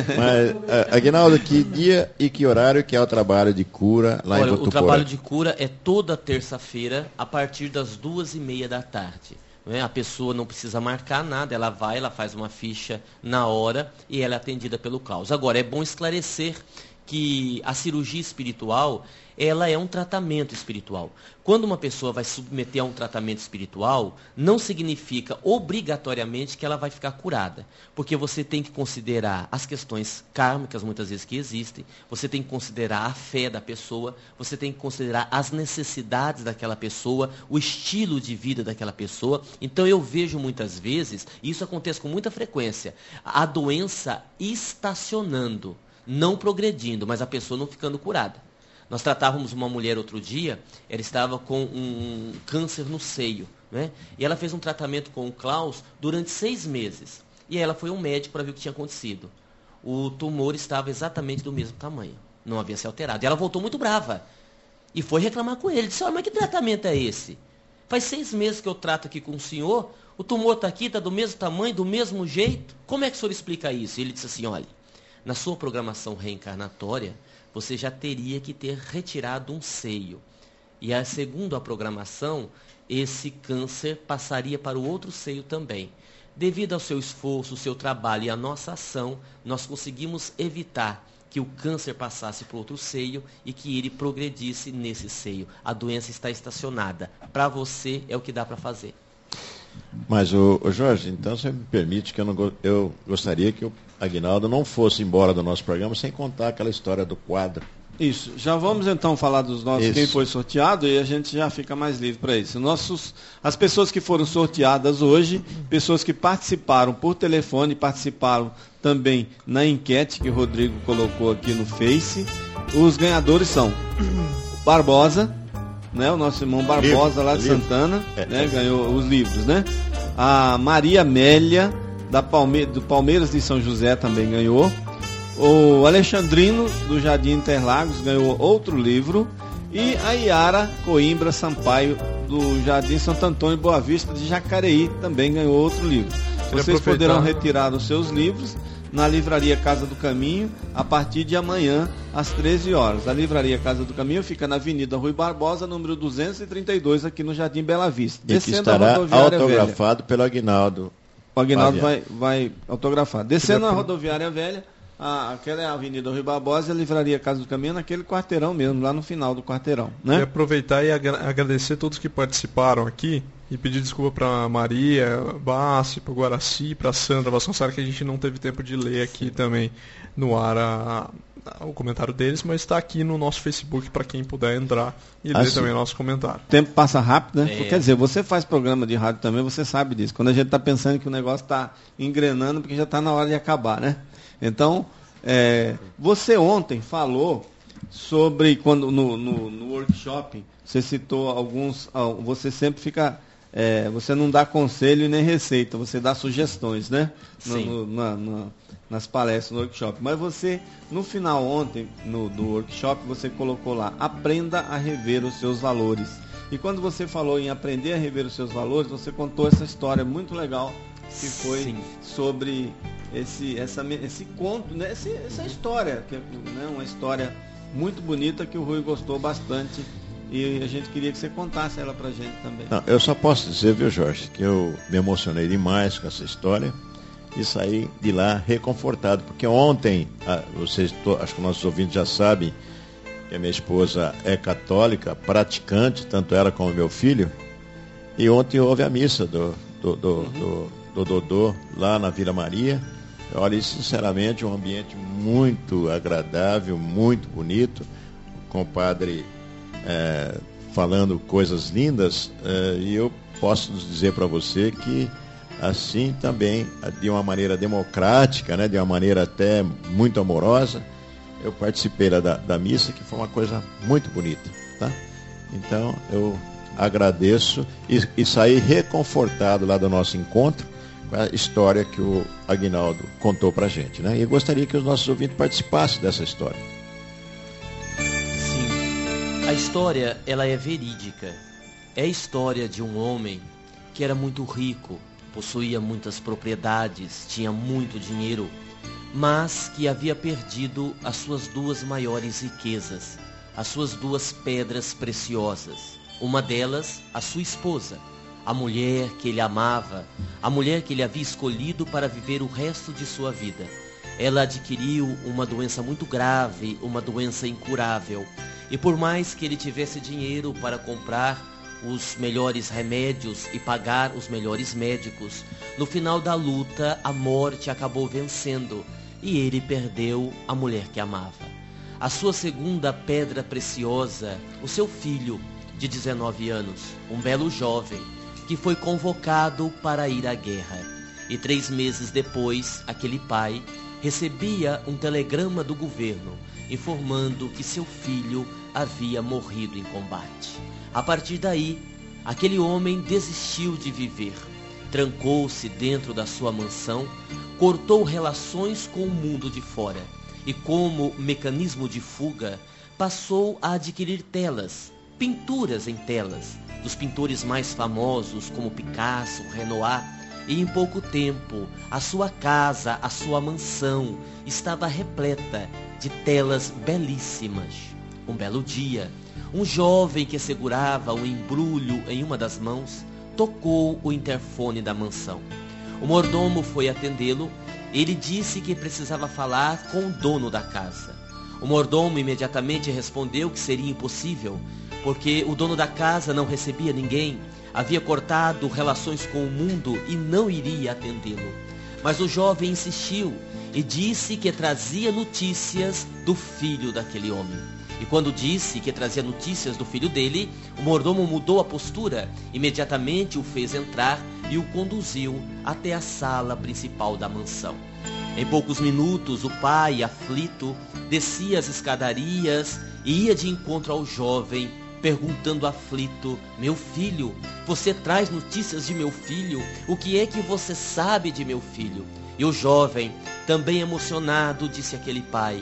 Aguinaldo, que dia e que horário que é o trabalho de cura lá em Votuporanga? O trabalho de cura é toda terça-feira, a partir das 2h30 da tarde. A pessoa não precisa marcar nada, ela faz uma ficha na hora e ela é atendida pelo Klaus. Agora, é bom esclarecer que a cirurgia espiritual, ela é um tratamento espiritual. Quando uma pessoa vai submeter a um tratamento espiritual, não significa obrigatoriamente que ela vai ficar curada. Porque você tem que considerar as questões kármicas, muitas vezes, que existem. Você tem que considerar a fé da pessoa. Você tem que considerar as necessidades daquela pessoa, o estilo de vida daquela pessoa. Então eu vejo muitas vezes, e isso acontece com muita frequência, a doença estacionando, não progredindo, mas a pessoa não ficando curada. Nós tratávamos uma mulher outro dia, ela estava com um câncer no seio, né? E ela fez um tratamento com o Klaus durante 6 meses. E aí ela foi um médico para ver o que tinha acontecido. O tumor estava exatamente do mesmo tamanho, não havia se alterado. E ela voltou muito brava e foi reclamar com ele. Disse: olha, mas que tratamento é esse? Faz 6 meses que eu trato aqui com o senhor, o tumor está aqui, está do mesmo tamanho, do mesmo jeito. Como é que o senhor explica isso? E ele disse assim: olha, na sua programação reencarnatória, você já teria que ter retirado um seio. E segundo a programação, esse câncer passaria para o outro seio também. Devido ao seu esforço, o seu trabalho e a nossa ação, nós conseguimos evitar que o câncer passasse para o outro seio e que ele progredisse nesse seio. A doença está estacionada. Para você é o que dá para fazer. Mas, Jorge, então você me permite que eu gostaria que o Aguinaldo não fosse embora do nosso programa sem contar aquela história do quadro. Isso. Já vamos então falar dos nossos, quem foi sorteado, e a gente já fica mais livre para isso. As pessoas que foram sorteadas hoje, pessoas que participaram por telefone, participaram também na enquete que o Rodrigo colocou aqui no Face. Os ganhadores são o Barbosa, né, o nosso irmão Barbosa lá de Santana, né, ganhou os livros, né? A Maria Amélia do Palmeiras de São José também ganhou. O Alexandrino do Jardim Interlagos ganhou outro livro. E a Yara Coimbra Sampaio do Jardim Santo Antônio Boa Vista de Jacareí também ganhou outro livro. Vocês poderão retirar os seus livros na Livraria Casa do Caminho a partir de amanhã às 13 horas. A Livraria Casa do Caminho fica na Avenida Rui Barbosa, número 232, aqui no Jardim Bela Vista. E que estará autografado pelo Aguinaldo. O Aguinaldo vai autografar. Descendo a Rodoviária Velha, aquela é a Avenida Rui Barbosa e a Livraria Casa do Caminho, naquele quarteirão mesmo, lá no final do quarteirão, né? E aproveitar e agradecer a todos que participaram aqui e pedir desculpa para Maria Bassi, para Guaraci, para Sandra Vasconcelos, que a gente não teve tempo de ler aqui também no ar o comentário deles, mas está aqui no nosso Facebook para quem puder entrar e ler também o nosso comentário. O tempo passa rápido, né? Quer dizer, você faz programa de rádio também, você sabe disso. Quando a gente está pensando que o negócio está engrenando, porque já está na hora de acabar, né? Então, você ontem falou sobre, quando no workshop, você citou alguns, você sempre fica, você não dá conselho nem receita, você dá sugestões, né? Sim. Nas palestras, no workshop. Mas você, no final ontem, do workshop, você colocou lá: aprenda a rever os seus valores. E quando você falou em aprender a rever os seus valores, você contou essa história muito legal, que foi sobre esse conto, né? Essa história, que é, né, uma história muito bonita que o Rui gostou bastante, e a gente queria que você contasse ela pra gente também. Não, eu só posso dizer, viu, Jorge, que eu me emocionei demais com essa história e saí de lá reconfortado, porque ontem, acho que nossos ouvintes já sabem que a minha esposa é católica, praticante, tanto ela como meu filho, e ontem houve a missa do Dodô lá na Vila Maria. Olha, sinceramente, um ambiente muito agradável, muito bonito, com o padre falando coisas lindas, e eu posso dizer para você que assim também, de uma maneira democrática, né, de uma maneira até muito amorosa, eu participei da missa, que foi uma coisa muito bonita, tá? Então eu agradeço e saí reconfortado lá do nosso encontro com a história que o Aguinaldo contou pra gente, né? E eu gostaria que os nossos ouvintes participassem dessa história. Sim, a história, ela é verídica. É a história de um homem que era muito rico, possuía muitas propriedades, tinha muito dinheiro, mas que havia perdido as suas 2 maiores riquezas, as suas 2 pedras preciosas. Uma delas, a sua esposa, a mulher que ele amava, a mulher que ele havia escolhido para viver o resto de sua vida. ela adquiriu uma doença muito grave, uma doença incurável. E por mais que ele tivesse dinheiro para comprar os melhores remédios e pagar os melhores médicos, no final da luta a morte acabou vencendo e ele perdeu a mulher que amava. A sua segunda pedra preciosa, o seu filho de 19 anos, um belo jovem, que foi convocado para ir à guerra. E 3 meses depois, aquele pai recebia um telegrama do governo informando que seu filho havia morrido em combate. A partir daí, aquele homem desistiu de viver, trancou-se dentro da sua mansão, cortou relações com o mundo de fora e, como mecanismo de fuga, passou a adquirir telas, pinturas em telas, dos pintores mais famosos como Picasso, Renoir, e em pouco tempo a sua casa, a sua mansão estava repleta de telas belíssimas. Um belo dia, um jovem que segurava um embrulho em uma das mãos tocou o interfone da mansão. O mordomo foi atendê-lo. Ele disse que precisava falar com o dono da casa. O mordomo imediatamente respondeu que seria impossível, porque o dono da casa não recebia ninguém, havia cortado relações com o mundo e não iria atendê-lo. Mas o jovem insistiu e disse que trazia notícias do filho daquele homem. E quando disse que trazia notícias do filho dele, o mordomo mudou a postura, imediatamente o fez entrar e o conduziu até a sala principal da mansão. Em poucos minutos, o pai, aflito, descia as escadarias e ia de encontro ao jovem, perguntando aflito: meu filho, você traz notícias de meu filho? O que é que você sabe de meu filho? E o jovem, também emocionado, disse àquele pai: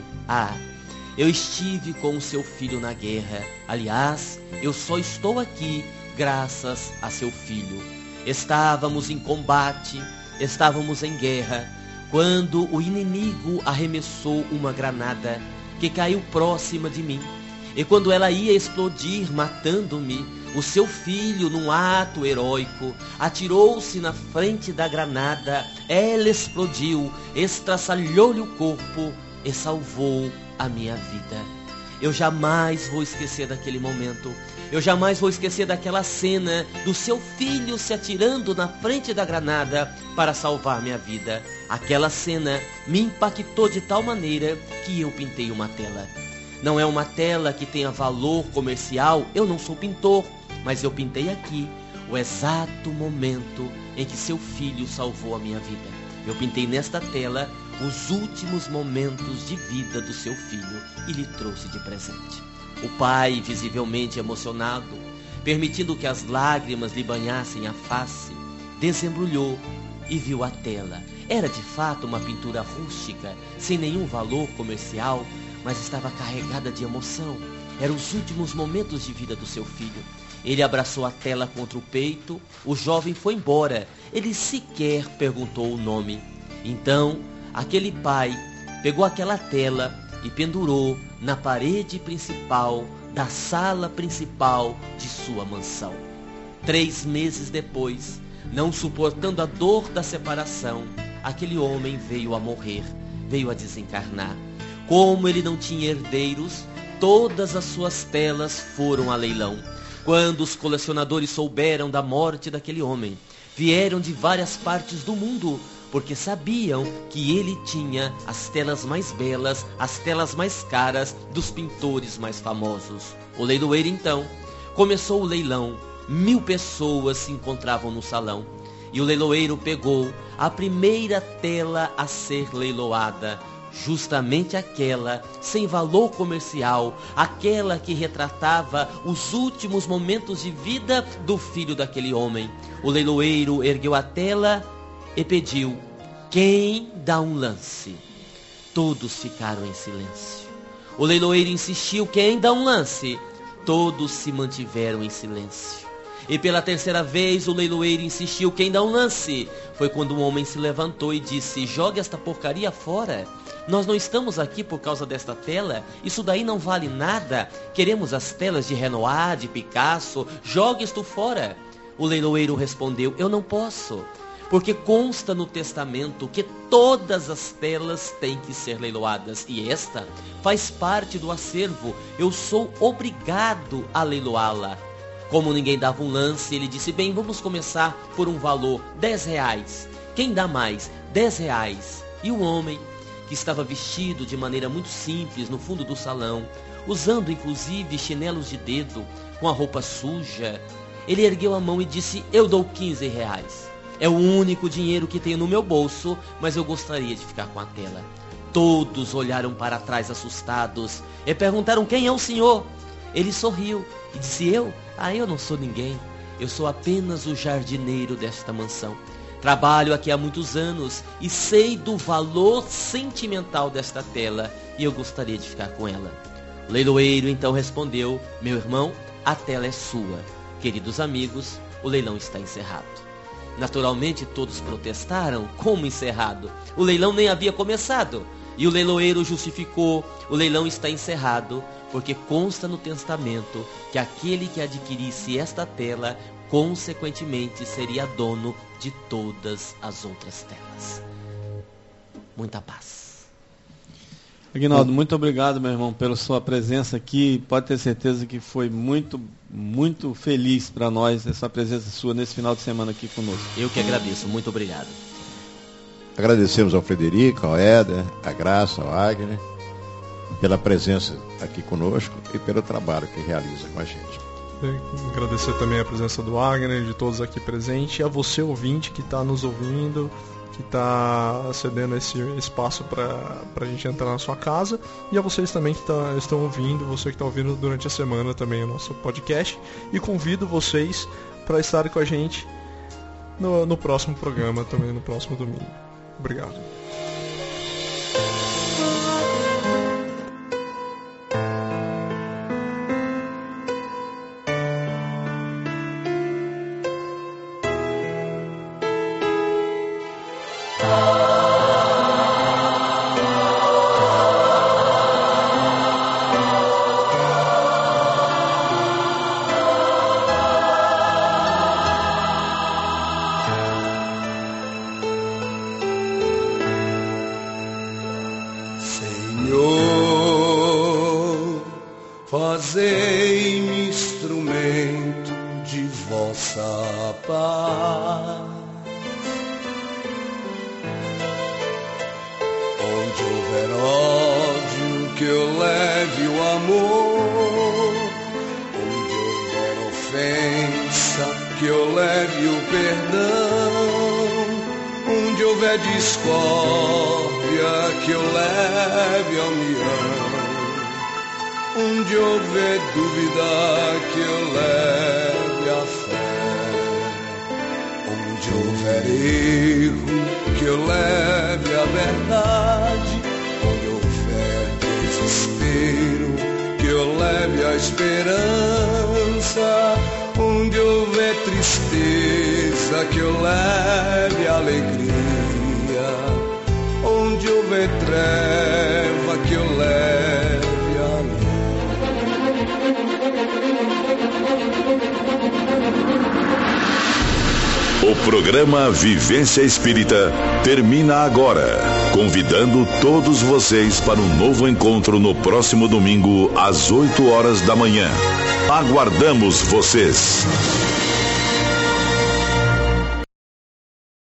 eu estive com o seu filho na guerra. Aliás, eu só estou aqui graças a seu filho. Estávamos em combate, estávamos em guerra, quando o inimigo arremessou uma granada que caiu próxima de mim. E quando ela ia explodir, matando-me, o seu filho, num ato heróico, atirou-se na frente da granada. Ela explodiu, estraçalhou-lhe o corpo e salvou a minha vida. Eu jamais vou esquecer daquele momento. Eu jamais vou esquecer daquela cena do seu filho se atirando na frente da granada para salvar minha vida. Aquela cena me impactou de tal maneira que eu pintei uma tela. Não é uma tela que tenha valor comercial, eu não sou pintor, mas eu pintei aqui o exato momento em que seu filho salvou a minha vida. Eu pintei nesta tela os últimos momentos de vida do seu filho e lhe trouxe de presente. O pai, visivelmente emocionado, permitindo que as lágrimas lhe banhassem a face, desembrulhou e viu a tela. Era de fato uma pintura rústica, sem nenhum valor comercial, mas estava carregada de emoção. Eram os últimos momentos de vida do seu filho. Ele abraçou a tela contra o peito. O jovem foi embora. Ele sequer perguntou o nome. Então, aquele pai pegou aquela tela e pendurou na parede principal da sala principal de sua mansão. 3 meses depois, não suportando a dor da separação, aquele homem veio a morrer, veio a desencarnar. Como ele não tinha herdeiros, todas as suas telas foram a leilão. Quando os colecionadores souberam da morte daquele homem, vieram de várias partes do mundo, porque sabiam que ele tinha as telas mais belas, as telas mais caras dos pintores mais famosos. O leiloeiro, então, começou o leilão. 1000 pessoas se encontravam no salão. E o leiloeiro pegou a primeira tela a ser leiloada, justamente aquela sem valor comercial, aquela que retratava os últimos momentos de vida do filho daquele homem. O leiloeiro ergueu a tela e pediu: quem dá um lance? Todos ficaram em silêncio. O leiloeiro insistiu: quem dá um lance? Todos se mantiveram em silêncio. E pela 3ª vez o leiloeiro insistiu: quem dá um lance? Foi quando um homem se levantou e disse: jogue esta porcaria fora. Nós não estamos aqui por causa desta tela. Isso daí não vale nada. Queremos as telas de Renoir, de Picasso. Jogue isto fora. O leiloeiro respondeu: eu não posso. porque consta no testamento que todas as telas têm que ser leiloadas, e esta faz parte do acervo. Eu sou obrigado a leiloá-la. Como ninguém dava um lance, ele disse: bem, vamos começar por um valor, R$10. Quem dá mais? R$10. E o homem, que estava vestido de maneira muito simples no fundo do salão, usando inclusive chinelos de dedo, com a roupa suja, ele ergueu a mão e disse: eu dou R$15. É o único dinheiro que tenho no meu bolso, mas eu gostaria de ficar com a tela. Todos olharam para trás assustados e perguntaram: quem é o senhor? Ele sorriu e disse: eu não sou ninguém. Eu sou apenas o jardineiro desta mansão. Trabalho aqui há muitos anos e sei do valor sentimental desta tela e eu gostaria de ficar com ela. O leiloeiro então respondeu: meu irmão, a tela é sua. Queridos amigos, o leilão está encerrado. Naturalmente todos protestaram: como encerrado? O leilão nem havia começado. E o leiloeiro justificou: o leilão está encerrado porque consta no testamento que aquele que adquirisse esta tela, consequentemente, seria dono de todas as outras telas. Muita paz. Aguinaldo, muito obrigado, meu irmão, pela sua presença aqui. Pode ter certeza que foi muito, muito feliz para nós essa presença sua nesse final de semana aqui conosco. Eu que agradeço. Muito obrigado. Agradecemos ao Frederico, ao Éder, à Graça, ao Wagner, pela presença aqui conosco e pelo trabalho que realiza com a gente. Agradecer também a presença do Wagner, de todos aqui presentes, e a você, ouvinte, que está nos ouvindo, que está cedendo esse espaço para a gente entrar na sua casa, e a vocês também que estão ouvindo, você que está ouvindo durante a semana também o nosso podcast, e convido vocês para estarem com a gente no próximo programa, também no próximo domingo. Obrigado. Fazei-me instrumento de vossa paz. Onde houver ódio, que eu leve o amor. Onde houver ofensa, que eu leve o perdão. Onde houver discórdia, que eu leve a união. Onde houver dúvida, que eu leve a fé. Onde houver erro, que eu leve a verdade. Onde houver desespero, que eu leve a esperança. Onde houver tristeza, que eu leve a alegria. Onde houver treva, que eu leve a luz. O programa Vivência Espírita termina agora, convidando todos vocês para um novo encontro no próximo domingo às 8 horas da manhã. Aguardamos vocês!